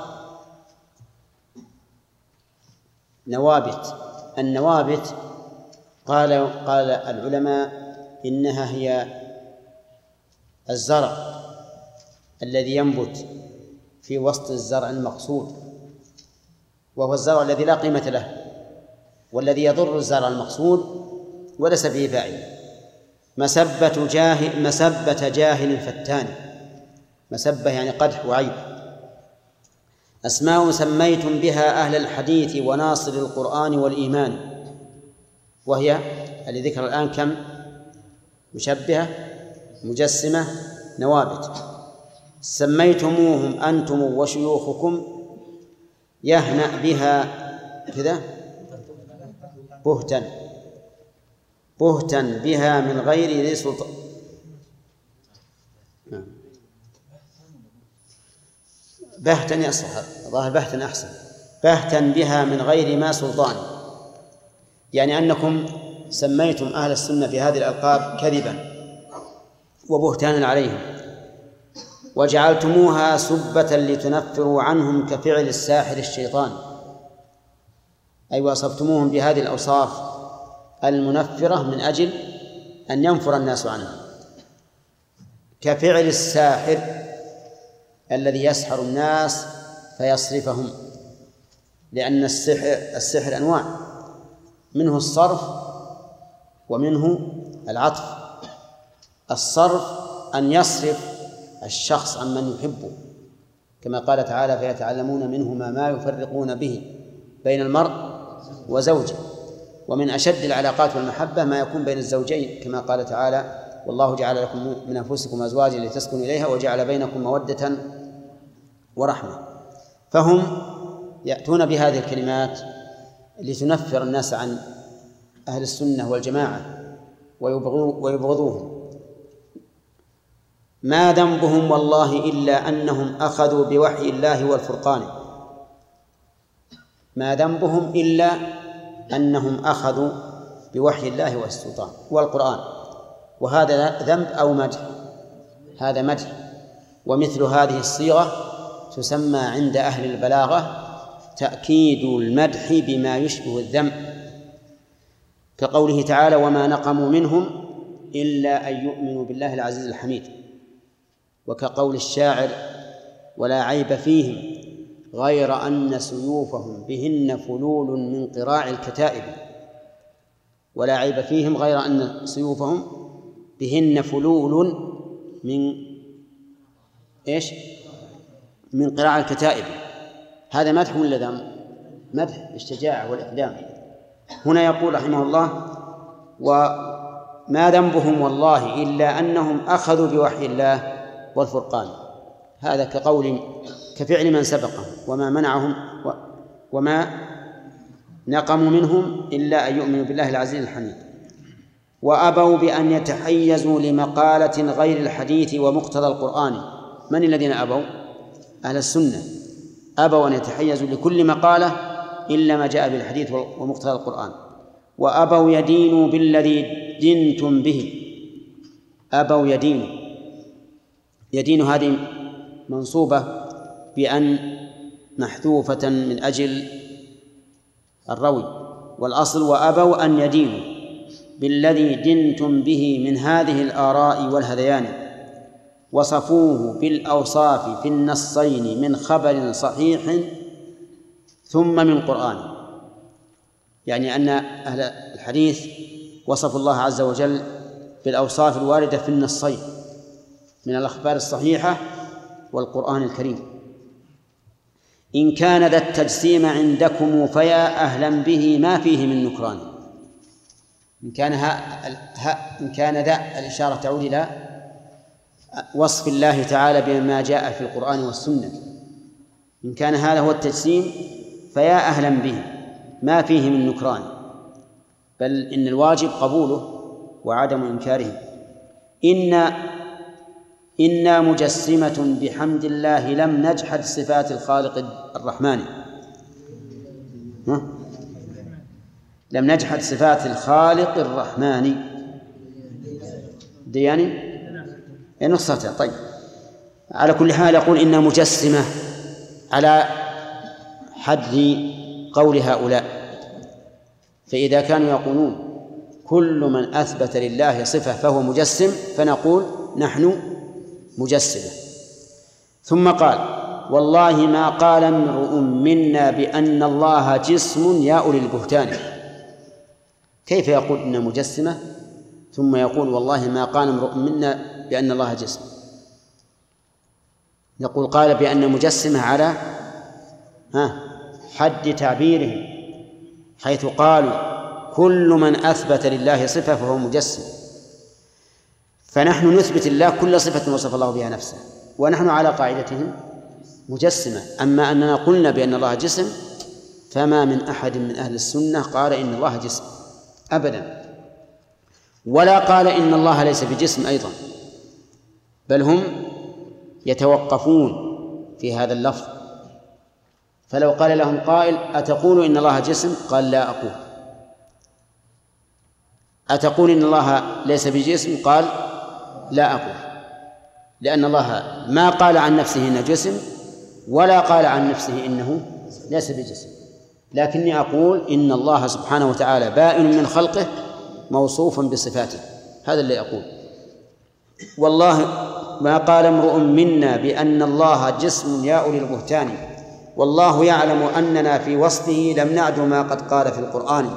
النوابت قال العلماء إنها هي الزرع الذي ينبت في وسط الزرع المقصود، وهو الزرع الذي لا قيمة له والذي يضر الزرع المقصود وليس فيه فائدة. مسبة جاهل فتان. مسبة يعني قدح وعيب، أسماء سميتم بها أهل الحديث وناصر القرآن والإيمان، وهي اللي ذكر الآن كم؟ مشبهة، مجسمة، نوابت. سميتموهم أنتم وشيوخكم يهنأ بها كذا بهتا بها من غير ذي سلطان. بهتا يصح، ظاهر بهتا أحسن، بهتا بها من غير ما سلطان، يعني أنكم سميتم أهل السنة في هذه الألقاب كذبا وبهتانا عليهم، وجعلتموها سبة لتنفروا عنهم كفعل الساحر الشيطان، أي وصفتموهم بهذه الأوصاف المنفرة من أجل أن ينفر الناس عنهم، كفعل الساحر الذي يسحر الناس فيصرفهم، لأن السحر أنواع، منه الصرف ومنه العطف. الصرف أن يصرف الشخص عن من يحبه، كما قال تعالى فيتعلمون منهما ما يفرقون به بين المرء وزوجه، ومن أشد العلاقات والمحبة ما يكون بين الزوجين، كما قال تعالى والله جعل لكم من أنفسكم أزواجا لتسكنوا إليها وجعل بينكم مودة ورحمة. فهم يأتون بهذه الكلمات لتنفر الناس عن أهل السنة والجماعة ويبغضوهم. ما ذنبهم والله إلا أنهم أخذوا بوحي الله والفرقان، ما ذنبهم إلا أنهم أخذوا بوحي الله والسلطان والقرآن، وهذا ذنب أو مدح؟ هذا مدح. ومثل هذه الصيغة تسمى عند أهل البلاغة تأكيد المدح بما يشبه الذم، كقوله تعالى وما نقموا منهم إلا أن يؤمنوا بالله العزيز الحميد، وكقول الشاعر ولا عيب فيهم غير أن سيوفهم بهن فلول من قراع الكتائب، ولا عيب فيهم غير أن سيوفهم بهن فلول من إيش؟ من قراع الكتائب. هذا مدح ولا ذم؟ مدح بالشجاعة والإقدام. هنا يقول رحمه الله وما ذنبهم والله إلا أنهم أخذوا بوحي الله والفرقان، هذا كفعل من سبقهم، وما منعهم وما نقموا منهم إلا أن يؤمنوا بالله العزيز الحميد. وأبوا بأن يتحيزوا لمقالة غير الحديث ومقتضى القرآن. من الذين أبوا؟ أهل السنة أبوا أن يتحيزوا لكل مقالة إلا ما جاء بالحديث ومقتضى القرآن. وأبوا يدينوا بالذي دنتم به. أبوا يدين هذه منصوبة بأن محذوفة من أجل الروي، والأصل وأبوا أن يدينوا بالذي دنتم به من هذه الآراء والهذيان، وصفوه بالأوصاف في النصين من خبر صحيح ثم من قرآن. يعني أن أهل الحديث وصفوا الله عز وجل بالأوصاف الواردة في النصين من الأخبار الصحيحة والقرآن الكريم. إن كان ذا التجسيم عندكم فيا أهلا به ما فيه من نكران. إن كان ذا الإشارة تعود إلى وصف الله تعالى بما جاء في القرآن والسنة. إن كان هذا هو التجسيم فيا أهلا به ما فيه من نكران، بل إن الواجب قبوله وعدم إنكاره. إنا مجسمة بحمد الله لم نجحد صفات الخالق الرحمن. لم نجحد صفات الخالق الرحمن دياني نصته. طيب، على كل حال يقول إنا مجسمة على حد قول هؤلاء. فإذا كانوا يقولون كل من أثبت لله صفة فهو مجسم، فنقول نحن مجسمة. ثم قال والله ما قال امرؤ منا بأن الله جسم يا أولي البهتان. كيف يقول إن مجسمة ثم يقول والله ما قال امرؤ منا بأن الله جسم؟ نقول قال بأن مجسمة على حد تعبيرهم، حيث قالوا كل من أثبت لله صفة فهو مجسم. فنحن نثبت الله كل صفة وصف الله بها نفسه، ونحن على قاعدتهم مجسمة. أما أننا قلنا بأن الله جسم فما من أحد من أهل السنة قال إن الله جسم أبدا، ولا قال إن الله ليس بجسم أيضا، بل هم يتوقفون في هذا اللفظ. فلو قال لهم قائل أتقول إن الله جسم؟ قال لا أقول. أتقول إن الله ليس بجسم؟ قال لا أقول، لأن الله ما قال عن نفسه إنه جسم ولا قال عن نفسه إنه ليس بجسم، لكني أقول إن الله سبحانه وتعالى بائن من خلقه موصوف بصفاته، هذا اللي أقول. والله ما قال امرؤ منا بأن الله جسم يا أولي البهتان، والله يعلم أننا في وصفه لم نعد ما قد قال في القرآن.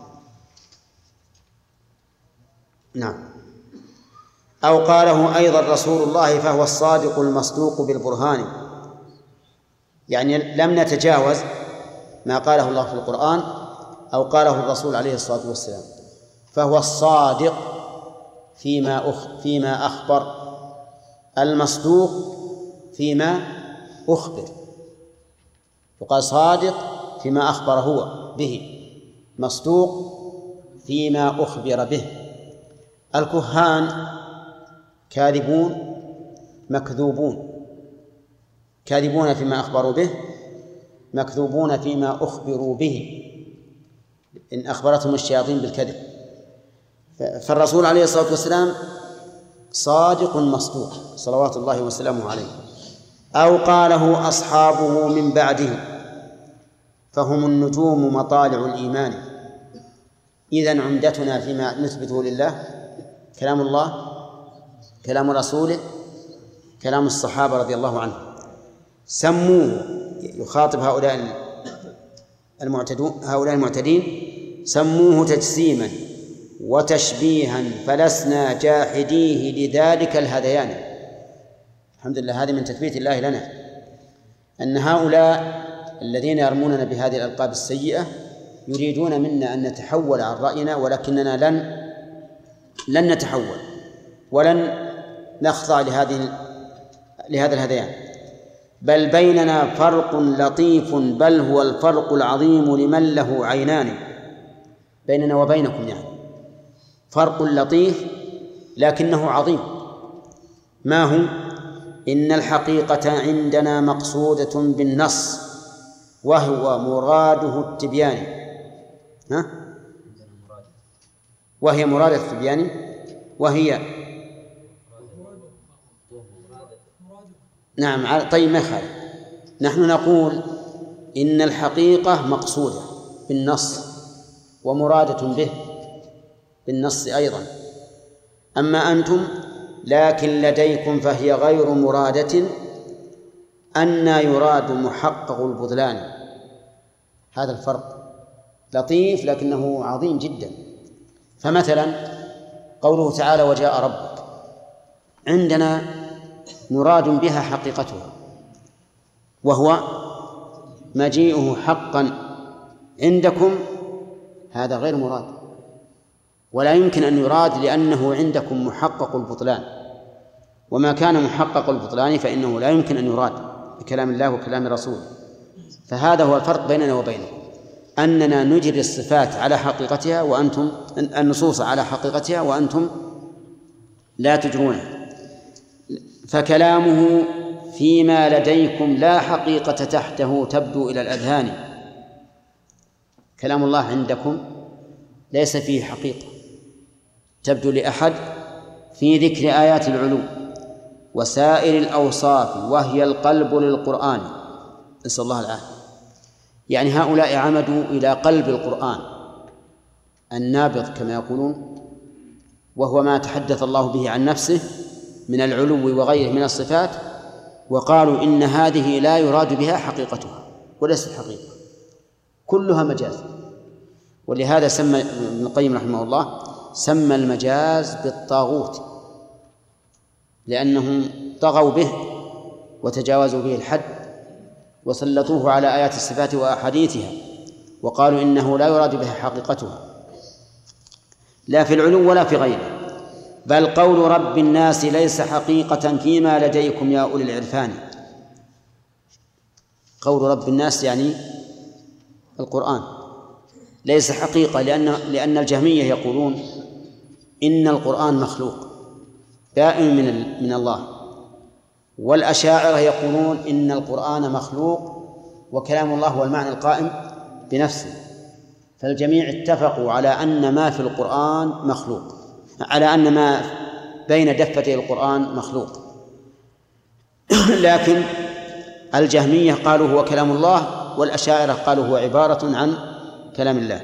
نعم. أو قاله أيضا رسول الله فهو الصادق المصدوق بالبرهان، يعني لم نتجاوز ما قاله الله في القرآن أو قاله الرسول عليه الصلاة والسلام، فهو الصادق فيما أخبر، المصدوق فيما أخبر. يقال صادق فيما أخبر هو به، مصدوق فيما أخبر به. الكهان كاذبون مكذوبون، كاذبون فيما أخبروا به، مكذوبون فيما أخبروا به، إن أخبرتهم الشياطين بالكذب. فالرسول عليه الصلاة والسلام صادق مصدوق صلوات الله وسلامه عليه. أو قاله أصحابه من بعده فهم النجوم مطالع الإيمان. إذن عمدتنا فيما نثبته لله كلام الله، كلام رسوله، كلام الصحابة رضي الله عنهم. سموه، يخاطب هؤلاء المعتدين، سموه تجسيما وتشبيها فلسنا جاحديه لذلك الهذيان. الحمد لله، هذه من تثبيت الله لنا، أن هؤلاء الذين يرموننا بهذه الألقاب السيئة يريدون منا أن نتحول عن رأينا، ولكننا لن نتحول ولن نخضع لهذا الهذيان، بل بيننا فرق لطيف، بل هو الفرق العظيم لمن له عينان. بيننا وبينكم يعني فرق لطيف لكنه عظيم. ما هو؟ إن الحقيقة عندنا مقصودة بالنص وهو مراده التبيان، وهي مراد التبيان، وهي نعم. طيب ما يخالف، نحن نقول إن الحقيقة مقصودة بالنص ومرادة به بالنص أيضا. أما أنتم لكن لديكم فهي غير مرادة، أن يراد محقق البطلان. هذا الفرق لطيف لكنه عظيم جدا. فمثلا قوله تعالى وجاء ربك، عندنا مراد بها حقيقتها وهو مجيئه حقا، عندكم هذا غير مراد ولا يمكن أن يراد، لأنه عندكم محقق البطلان، وما كان محقق البطلان فإنه لا يمكن أن يراد بكلام الله وكلام رسوله. فهذا هو الفرق بيننا وبينكم، أننا نجري الصفات على حقيقتها وأنتم النصوص على حقيقتها وأنتم لا تجرونها. فكلامه فيما لديكم لا حقيقة تحته تبدو إلى الأذهان. كلام الله عندكم ليس فيه حقيقة تبدو لأحد في ذكر آيات العلو وسائر الأوصاف وهي القلب للقرآن، نسأل الله العافية. يعني هؤلاء عمدوا إلى قلب القرآن النابض كما يقولون، وهو ما تحدث الله به عن نفسه من العلو وغيره من الصفات، وقالوا إن هذه لا يراد بها حقيقتها وليست حقيقة، كلها مجاز. ولهذا سمى ابن القيم رحمه الله سمى المجاز بالطاغوت، لأنهم طغوا به وتجاوزوا به الحد وسلطوه على آيات الصفات وأحاديثها وقالوا إنه لا يراد بها حقيقتها لا في العلو ولا في غيره، بل قول رب الناس ليس حقيقة فيما لديكم يا أولي العرفان. قول رب الناس يعني القرآن ليس حقيقة، لأن الجهمية يقولون إن القرآن مخلوق دائم من الله، والأشاعرة يقولون إن القرآن مخلوق وكلام الله هو المعنى القائم بنفسه. فالجميع اتفقوا على أن ما في القرآن مخلوق، على أن ما بين دفتي القرآن مخلوق. لكن الجهمية قالوا هو كلام الله، والأشاعرة قالوا هو عبارة عن كلام الله.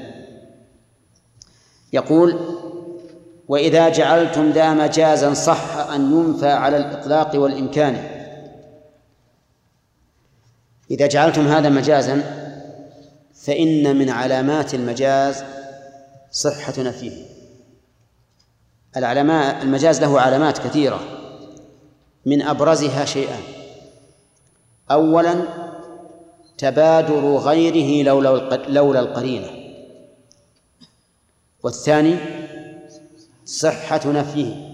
يقول: وإذا جعلتم ذا مجازا صح أن ينفى على الإطلاق والإمكان. إذا جعلتم هذا مجازا فإن من علامات المجاز صحة نفيه. المجاز له علامات كثيرة، من أبرزها شيئان: أولا تبادر غيره لولا القرينة، والثاني صحة نفيه.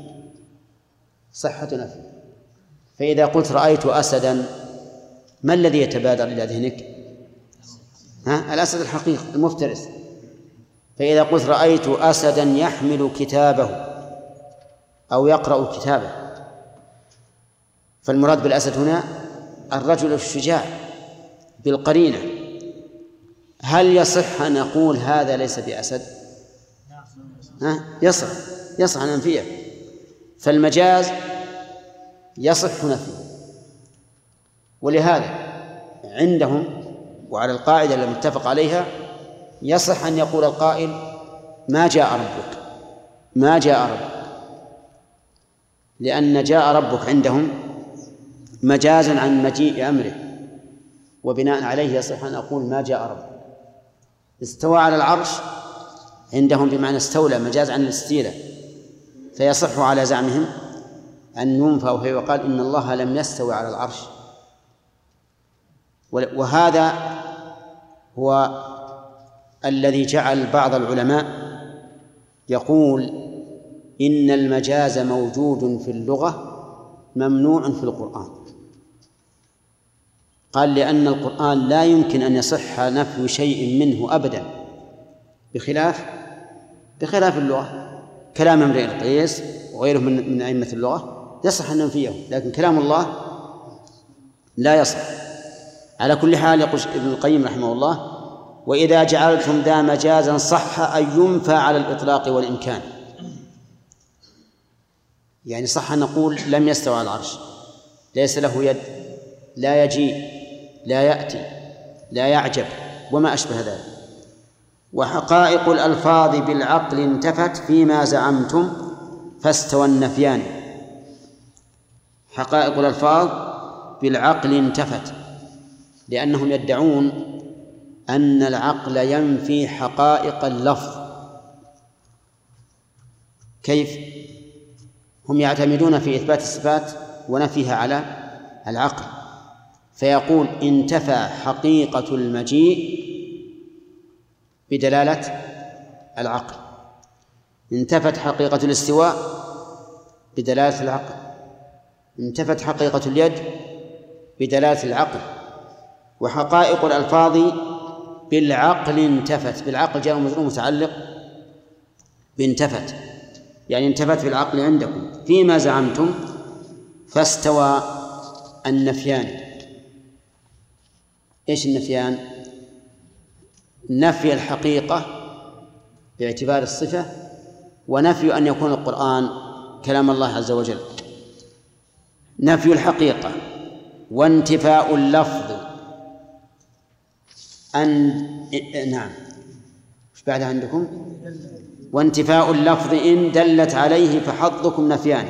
فإذا قلت رأيت أسدا، ما الذي يتبادر إلى ذهنك؟ الأسد الحقيقي المفترس. فإذا قلت رأيت أسدا يحمل كتابه أو يقرأ كتابه، فالمراد بالأسد هنا الرجل الشجاع بالقرينة. هل يصح أن نقول هذا ليس بأسد؟ يصح أن ننفيه. فالمجاز يصح نفيه. ولهذا عندهم وعلى القاعدة التي متفق عليها يصح أن يقول القائل ما جاء ربك، لأن جاء ربك عندهم مجازا عن مجيء أمره، وبناء عليه يصح أن أقول ما جاء ربك. استوى على العرش عندهم بمعنى استولى، مجاز عن الاستيلاء، فيصح على زعمهم أن ينفى ويقال إن الله لم يستوي على العرش. وهذا هو الذي جعل بعض العلماء يقول إن المجاز موجود في اللغة ممنوع في القرآن. قال لأن القرآن لا يمكن أن يصح نفي شيء منه أبدا، بخلاف اللغة. كلام امرئ القيس وغيره من أئمة اللغة يصح أن ننفيه، لكن كلام الله لا يصح. على كل حال يقول ابن القيم رحمه الله: وإذا جعلتم ذا مجازا صح أن ينفى على الإطلاق والإمكان. يعني صح أن نقول لم يستوى على العرش، ليس له يد، لا يجيء، لا يأتي، لا يعجب، وما أشبه ذلك. وحقائق الألفاظ بالعقل انتفت فيما زعمتم فاستوى النفيان. حقائق الألفاظ بالعقل انتفت، لأنهم يدعون أن العقل ينفي حقائق اللفظ. كيف؟ هم يعتمدون في إثبات الصفات ونفيها على العقل، فيقول انتفى حقيقة المجيء بدلالة العقل، انتفت حقيقة الاستواء بدلالة العقل، انتفت حقيقة اليد بدلالة العقل. وحقائق الألفاظ بالعقل انتفت، بالعقل جاء مجرور متعلق بانتفت، يعني انتفت بالعقل عندكم فيما زعمتم فاستوى النفيان. ايش النفيان؟ نفي الحقيقة باعتبار الصفة، ونفي أن يكون القرآن كلام الله عز وجل. نفي الحقيقة وانتفاء اللفظ نعم، ايش بعد عندكم؟ وانتفاء اللفظ إن دلت عليه فحظكم نفيان.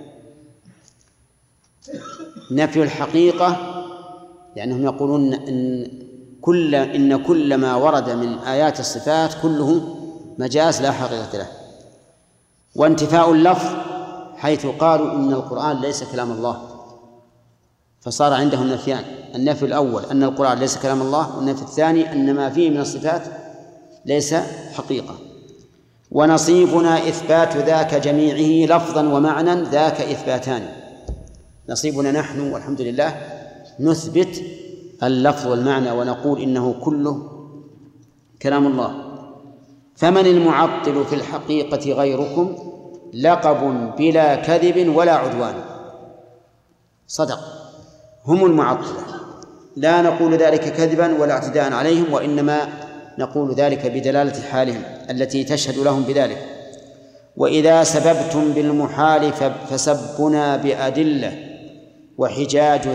نفي الحقيقة لأنهم يقولون إن كل ما ورد من آيات الصفات كله مجاز لا حقيقة له. وانتفاء اللفظ حيث قالوا إن القرآن ليس كلام الله، فصار عندهم نفيان. النفي الأول أن القرآن ليس كلام الله، والنفي الثاني أن ما فيه من الصفات ليس حقيقة. ونصيبنا إثبات ذاك جميعه لفظا ومعنى، ذاك إثباتان. نصيبنا نحن والحمد لله نثبت اللفظ والمعنى ونقول إنه كله كلام الله. فمن المعطل في الحقيقة غيركم لقب بلا كذب ولا عدوان. صدق، هم المعطلة، لا نقول ذلك كذبا ولا اعتداء عليهم، وإنما نقول ذلك بدلالة حالهم التي تشهد لهم بذلك. وإذا سببتم بالمحال فسبنا بأدلة وحجاج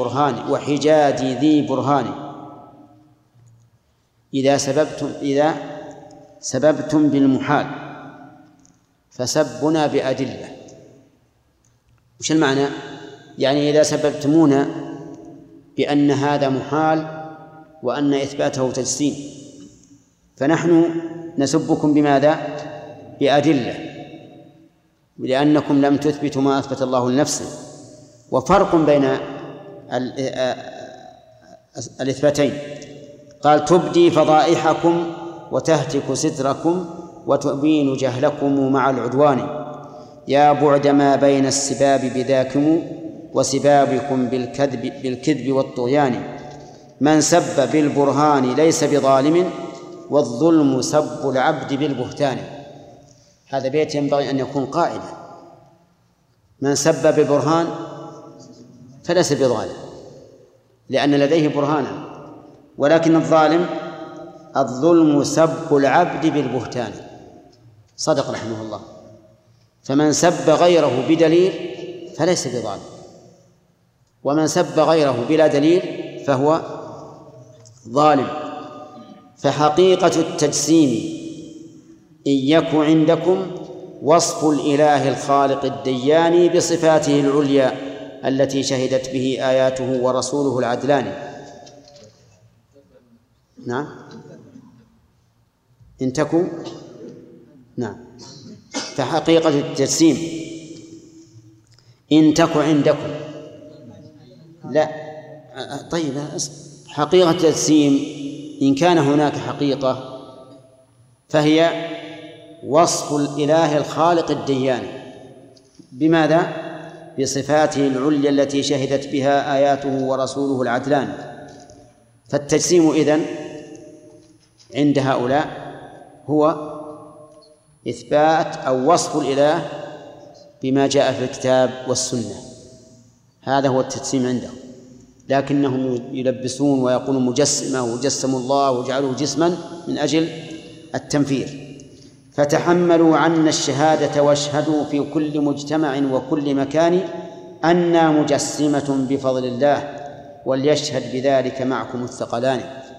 ذي برهان. إذا سببتم بالمحال فسبنا بأدلة. وش المعنى؟ يعني إذا سببتمونا بأن هذا محال وأن إثباته تجسيم، فنحن نسبكم بماذا؟ بأدلة، لأنكم لم تثبتوا ما أثبت الله لنفسه. وفرق بين الإثباتين، قال تبدي فضائحكم وتهتك ستركم وتبين جهلكم مع العدوان، يا بعد ما بين السباب بذاكم وسبابكم بالكذب والطغيان. من سب بالبرهان ليس بظالم والظلم سب العبد بالبهتان. هذا بيت ينبغي أن يكون قاعدة. من سب بالبرهان فليس بظالم لأن لديه برهانا، ولكن الظلم سب العبد بالبهتان. صدق رحمه الله. فمن سب غيره بدليل فليس بظالم، ومن سب غيره بلا دليل فهو ظالم. فحقيقة التجسيم إن يك عندكم وصف الإله الخالق الديان بصفاته العليا التي شهدت به آياته ورسوله العدلان. نعم، إن تكوا، نعم. فحقيقة التجسيم إن تك عندكم، لا، طيب، حقيقة التجسيم إن كان هناك حقيقة فهي وصف الإله الخالق الديان. بماذا؟ بصفاته العليا التي شهدت بها آياته ورسوله العدلان. فالتجسيم إذن عند هؤلاء هو إثبات أو وصف الإله بما جاء في الكتاب والسنة، هذا هو التجسيم عندهم. لكنهم يلبسون ويقولون مجسمة وجسموا الله وجعلوه جسما من أجل التنفير. فتحملوا عنا الشهادة واشهدوا في كل مجتمع وكل مكان أنا مجسمة بفضل الله وليشهد بذلك معكم الثقلان.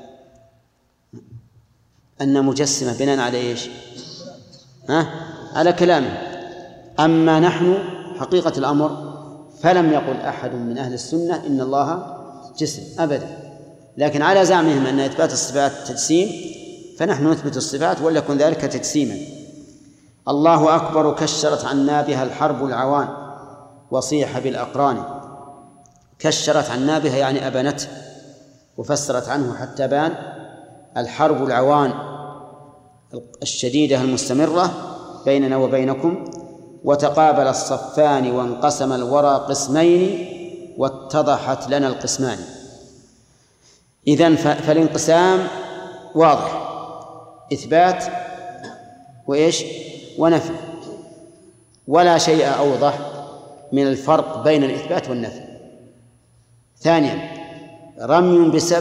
أن مجسمة بناء على إيش؟ على كلامه. أما نحن حقيقة الأمر فلم يقل أحد من أهل السنة إن الله جسم أبدا، لكن على زعمهم أن إثبات الصفات تجسيم، فنحن نثبت الصفات وليكن ذلك تجسيما. الله أكبر كشرت عنا بها الحرب العوان وصيح بالأقران. كشرت عنا بها يعني أبانته، وفسرت عنه حتى بان الحرب العوان الشديدة المستمرة بيننا وبينكم. وتقابل الصفان وانقسم الورى قسمين واتضحت لنا القسمان. إذن فالانقسام واضح، إثبات وإيش ونفي، ولا شيء أوضح من الفرق بين الإثبات والنفي. ثانيا، رمي بسب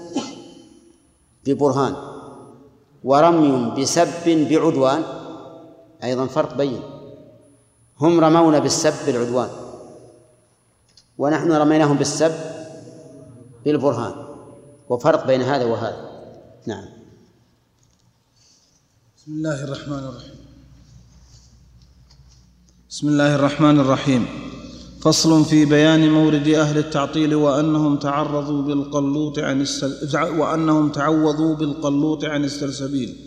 ببرهان ورمي بسب بعدوان أيضا فرق بين. هم رمونا بالسب بالعدوان ونحن رميناهم بالسب بالبرهان، وفرق بين هذا وهذا. نعم. بسم الله الرحمن الرحيم. بسم الله الرحمن الرحيم. فصل في بيان مورد أهل التعطيل وأنهم تعوضوا بالقلوط عن السلسبيل.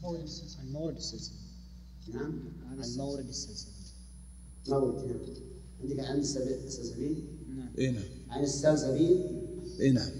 مورد السلسبيل. نعم، عن مورد السلسبيل. مورد عندك عن السلسبيل؟ اي نعم. عن السلسبيل؟ اي نعم.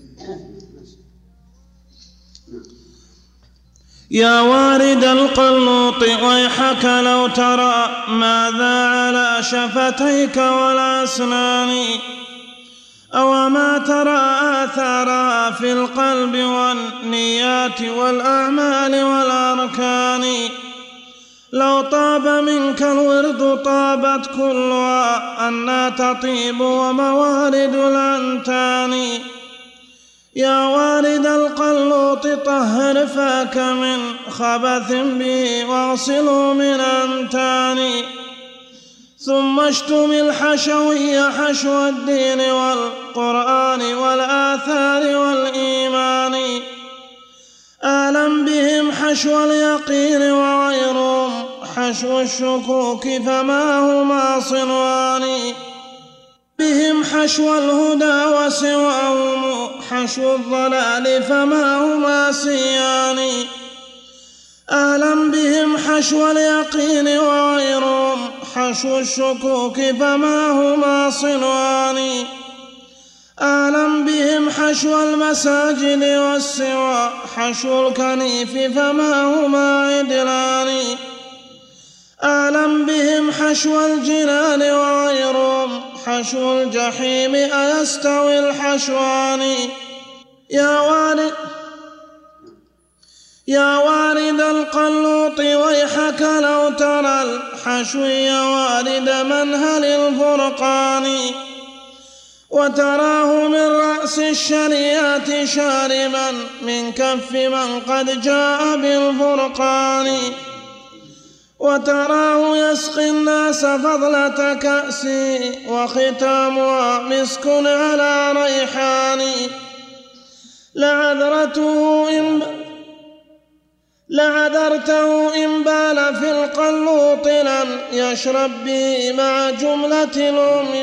يا وارد القلوط ويحك لو ترى ماذا على شفتيك والأسنان، أو ما ترى آثارها في القلب والنيات والأعمال والأركان. لو طاب منك الورد طابت كلها أنها تطيب وموارد الأنتان. يا وارد القلوط طهر فاك من خبث به واغسله من أنتان. ثم اشتم الحشوي حشو الدين والقرآن والآثار والإيمان. آلم بهم حشو اليقين وغيرهم حشو الشكوك فما هما صنوان. بهم حشو الهدى وسواهم حشو الضلال فما هما سيان. آلم بهم حشو اليقين وغيرهم حشو الشكوك فما هما صنوان. آلم بهم حشو المساجد والسوى حشو الكنيف فما هما عدلان. آلم بهم حشو الجنان وغيرهم حشو الجحيم أيستوي الحشوان. يا وارد القلوط ويحك لو ترى الحشوي وارد منهل الفرقان. وتراه من رأس الشريعة شاربا من كف من قد جاء بالفرقان. وتراه يسقي الناس فضلة كأس وختامها مسك على ريحان. لعذرته إن بال في القلوط لم يشرب به مع جملة الأم.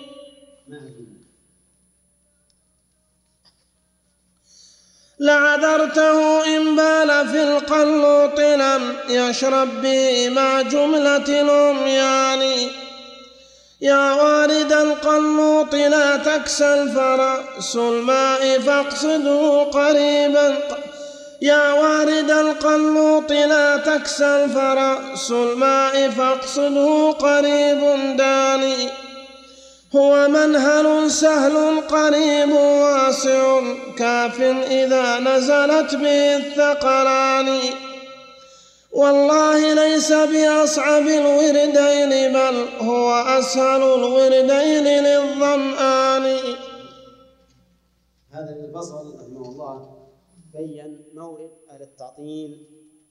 لعذرته إن بال في القلوط لم يشرب به مع جملة الأميان. يا وارد القلوط لا تكسل فرأس الماء فاقصده قريبا. يا وارد القلوط لا تكسل فرأس الماء فاقصده قريب داني. هو منهل سهل قريب واسع كاف إذا نزلت به الثقلان. والله ليس بأصعب الوردين بل هو أسهل الوردين للظمآن. هذا الفصل رحمه الله بين مورد أهل التعطيل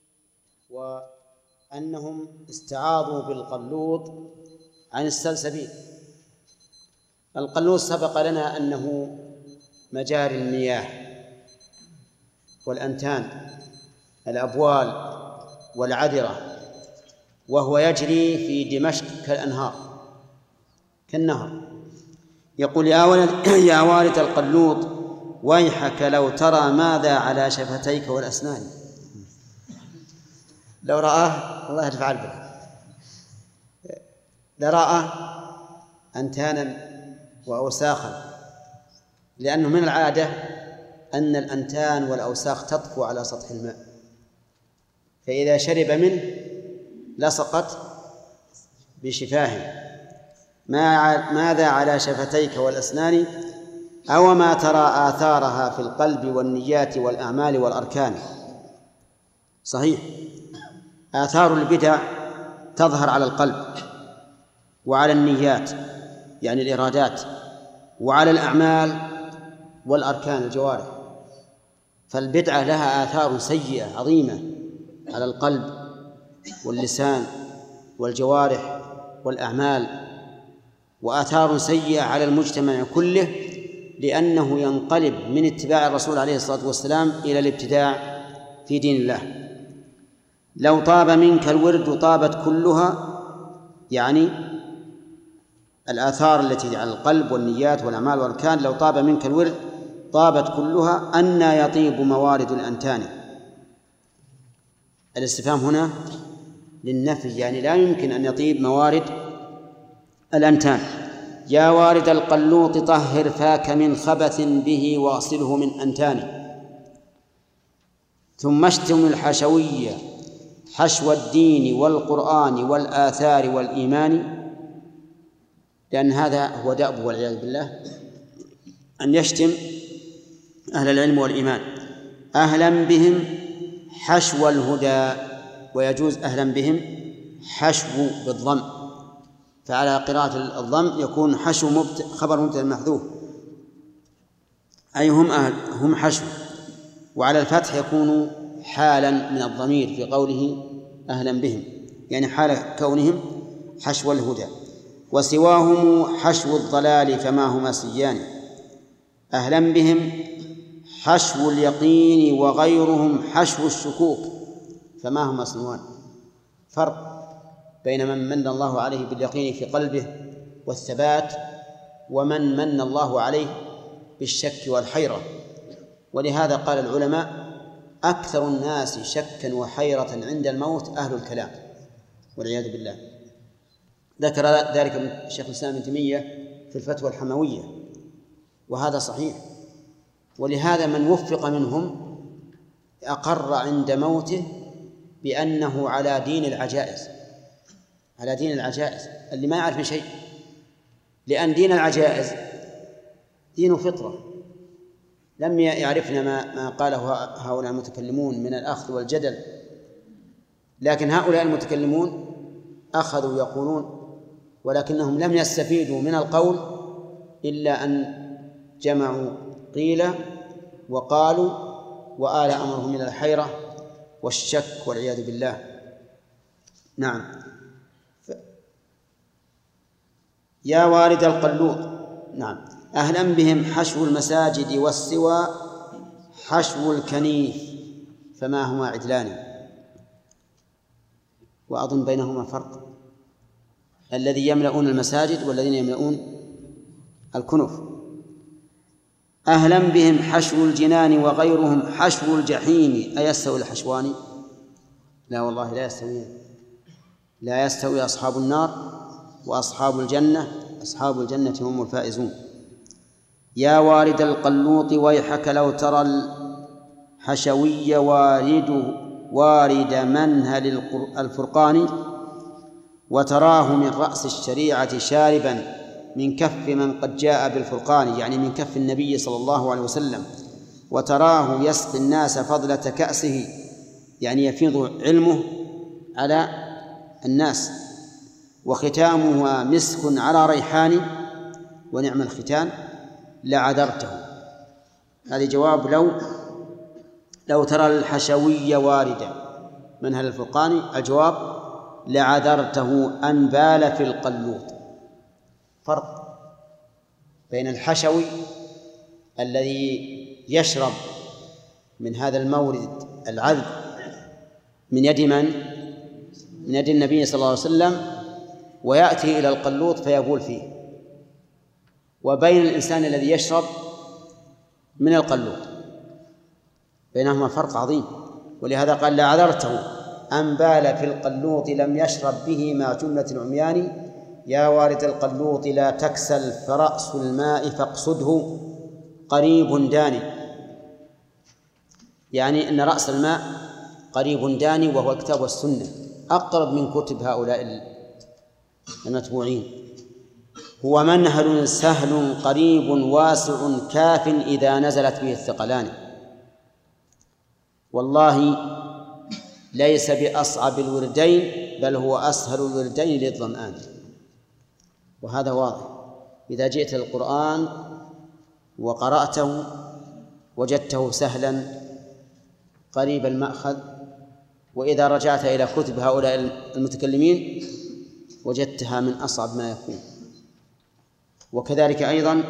وأنهم استعاضوا بالقلوط عن السلسبيل. القلوط سبق لنا أنه مجاري المياه والأنتان الأبوال والعذرة، وهو يجري في دمشق كالنهر. يقول يا وارد القلوط ويحك لو ترى ماذا على شفتيك والأسنان. لو رآه الله يرفع البلاء لرأى أنتانا وأوساخا، لأنه من العادة أن الأنتان والأوساخ تطفو على سطح الماء، فإذا شرب منه لصقت بشفاه. ماذا على شفتيك والأسنان أو ما ترى آثارها في القلب والنيات والأعمال والأركان. صحيح، آثار البدع تظهر على القلب وعلى النيات يعني الإرادات، وعلى الأعمال والأركان الجوارح. فالبدعة لها آثار سيئة عظيمة على القلب واللسان والجوارح والأعمال، وآثار سيئة على المجتمع كله، لأنه ينقلب من اتباع الرسول عليه الصلاة والسلام إلى الابتداع في دين الله. لو طاب منك الورد طابت كلها، يعني الآثار التي على القلب والنيات والأعمال والأركان. لو طاب منك الورد طابت كلها أن يطيب موارد الأنتان. الاستفهام هنا للنفي، يعني لا يمكن أن يطيب موارد الأنتان. يا وارد القلوط طهر فاك من خبث به واغسله من أنتان. ثم اشتم الحشوية حشو الدين والقرآن والآثار والإيمان، لأن هذا هو دأب والعياذ بالله أن يشتم أهل العلم والإيمان. أهلا بهم حشو الهدى، ويجوز أهلا بهم حشو بالضم، فعلى قراءة الضم يكون حشو خبر مبتدأ محذوف، أي هم حشو، وعلى الفتح يكون حالا من الضمير في قوله أهلا بهم، يعني حال كونهم حشو الهدى. وسواهم حشو الضلال فما هما سيان. أهلا بهم حشو اليقين وغيرهم حشو الشكوك فما هما صنوان. فرق بين من من الله عليه باليقين في قلبه والثبات، ومن من الله عليه بالشك والحيرة. ولهذا قال العلماء: أكثر الناس شكا وحيرة عند الموت أهل الكلام والعياذ بالله. ذكر ذلك شيخ الإسلام ابن تيمية في الفتوى الحموية، وهذا صحيح. ولهذا من وفق منهم أقر عند موته بأنه على دين العجائز، على دين العجائز اللي ما يعرف شيء، لأن دين العجائز دين فطرة لم يعرفنا ما قاله هؤلاء المتكلمون من الأخذ والجدل، لكن هؤلاء المتكلمون أخذوا يقولون، ولكنهم لم يستفيدوا من القول إلا أن جمعوا قيل وقالوا وآل أمرهم إلى الحيرة والشك والعياذ بالله. نعم. يا وارد القلوط. نعم. أهلا بهم حشو المساجد والسوى حشو الكنيف فما هما عدلان. وأظن بينهما فرق، الذي يملؤون المساجد والذين يملؤون الكنف. أهلا بهم حشو الجنان وغيرهم حشو الجحيم أيستوي الحشوان؟ لا والله لا يستوي، لا يستوي أصحاب النار وأصحاب الجنة، أصحاب الجنة هم الفائزون. يا وارد القلوط ويحك لو ترى الحشوي وارد منهل الفرقان، وتراه من رأس الشريعة شاربا من كف من قد جاء بالفرقان، يعني من كف النبي صلى الله عليه وسلم. وتراه يسقي الناس فضلة كأسه، يعني يفيض علمه على الناس. وختامها مسك على ريحان ونعم الختان لعذرته. هذا جواب لو ترى الحشوي واردا منهل الفرقان، الجواب لعذرته أن بال في القلوط. فرق بين الحشوي الذي يشرب من هذا المورد العذب من يد من؟ من يد النبي صلى الله عليه وسلم، ويأتي إلى القلوط فيبول فيه، وبين الإنسان الذي يشرب من القلوط، بينهما فرق عظيم. ولهذا قال لعذرته أن بال في القلوط لم يشرب به مع جملة العميان. يا وارد القلوط لا تكسل فرأس الماء فاقصده قريب داني، يعني أن رأس الماء قريب داني، وهو الكتاب والسنة، أقرب من كتب هؤلاء المتبوعين. هو منهل سهل قريب واسع كاف إذا نزلت به الثقلان. والله ليس بأصعب الوردين، بل هو أسهل الوردين للظمآن. وهذا واضح، إذا جئت القرآن وقرأته وجدته سهلا قريب المأخذ، وإذا رجعت إلى كتب هؤلاء المتكلمين وجدتها من أصعب ما يكون. وكذلك أيضا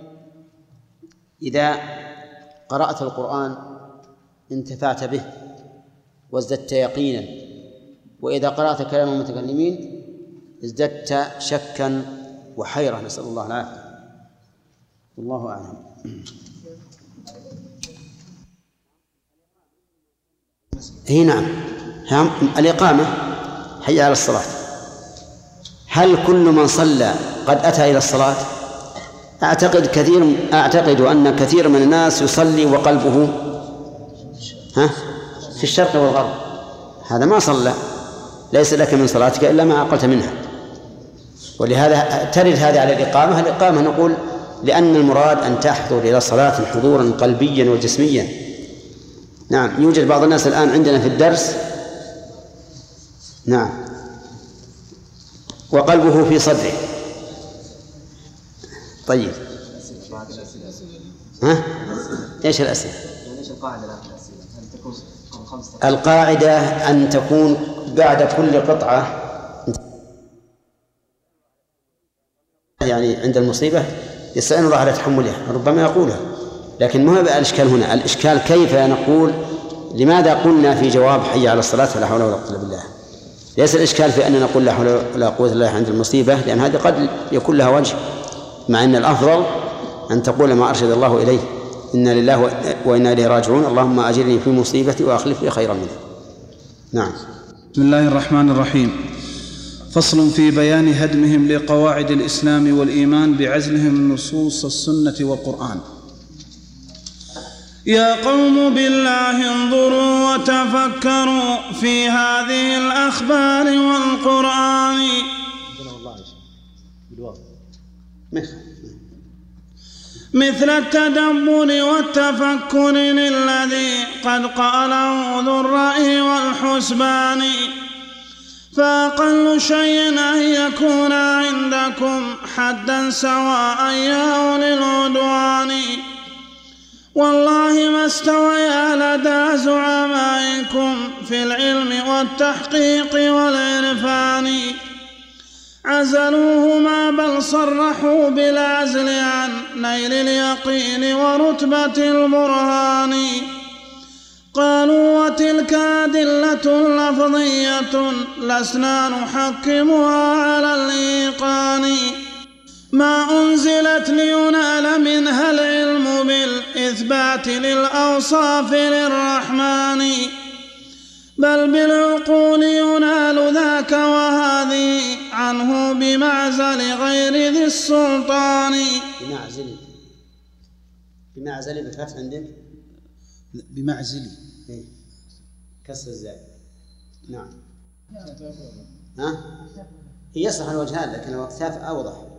إذا قرأت القرآن انتفعت به وازددت يقينا، وإذا قرأت كلام المتكلمين ازددت شكا وحيرة، نسأل الله العافية. والله أعلم. هي نعم، الإقامة حي على الصلاة، هل كل من صلى قد أتى إلى الصلاة؟ أعتقد أن كثير من الناس يصلي وقلبه في الشرق والغرب، هذا ما صلى، ليس لك من صلاتك إلا ما عقلت منها. ولهذا ترد هذه على الإقامة نقول لأن المراد أن تحضر إلى الصلاة حضورا قلبيا وجسميا. نعم، يوجد بعض الناس الآن عندنا في الدرس نعم وقلبه في صدره. طيب ايش الأسئلة؟ القاعدة أن تكون بعد كل قطعة، يعني عند المصيبة يستعين الله على تحملها، ربما يقولها، لكن ما هو الإشكال هنا. الإشكال كيف نقول لماذا قلنا في جواب حي على الصلاة فلا حول ولا قوة إلا بالله. ليس الإشكال في أن نقول لا حول ولا قوة إلا بالله عند المصيبة، لأن هذه قد يكون لها وجه، مع أن الأفضل أن تقول ما أرشد الله إليه، إنا لله وإنا إليه راجعون، اللهم أجرني في مصيبتي وأخلف لي خيرا منها. نعم. بسم الله الرحمن الرحيم. فصل في بيان هدمهم لقواعد الإسلام والإيمان بعزلهم نصوص السنة والقرآن. يا قوم بالله انظروا وتفكروا في هذه الأخبار والقرآن، مثل التدبر والتفكر الذي قد قاله ذو الرأي والحسبان، فأقل شيء أن يكون عندكم حدا سواء يا أولي العدوان، والله ما استويا لدى زعمائكم في العلم والتحقيق والعرفان، عزلوهما بل صرحوا بالعزل عن نيل اليقين ورتبة البرهان، قالوا وتلك أدلة لفظية لسنا نحكمها على الإيقان، ما أنزلت لينال منها العلم بالإثبات للأوصاف للرحمن، بل بالعقول ينال ذاك وهذه عنه بمعزل غير ذي السلطان. بمعزل بالفتح عندك؟ بمعزلي كسر الزاي. نعم. هي يصلح الوجهان، لكن الوقتاف أوضح.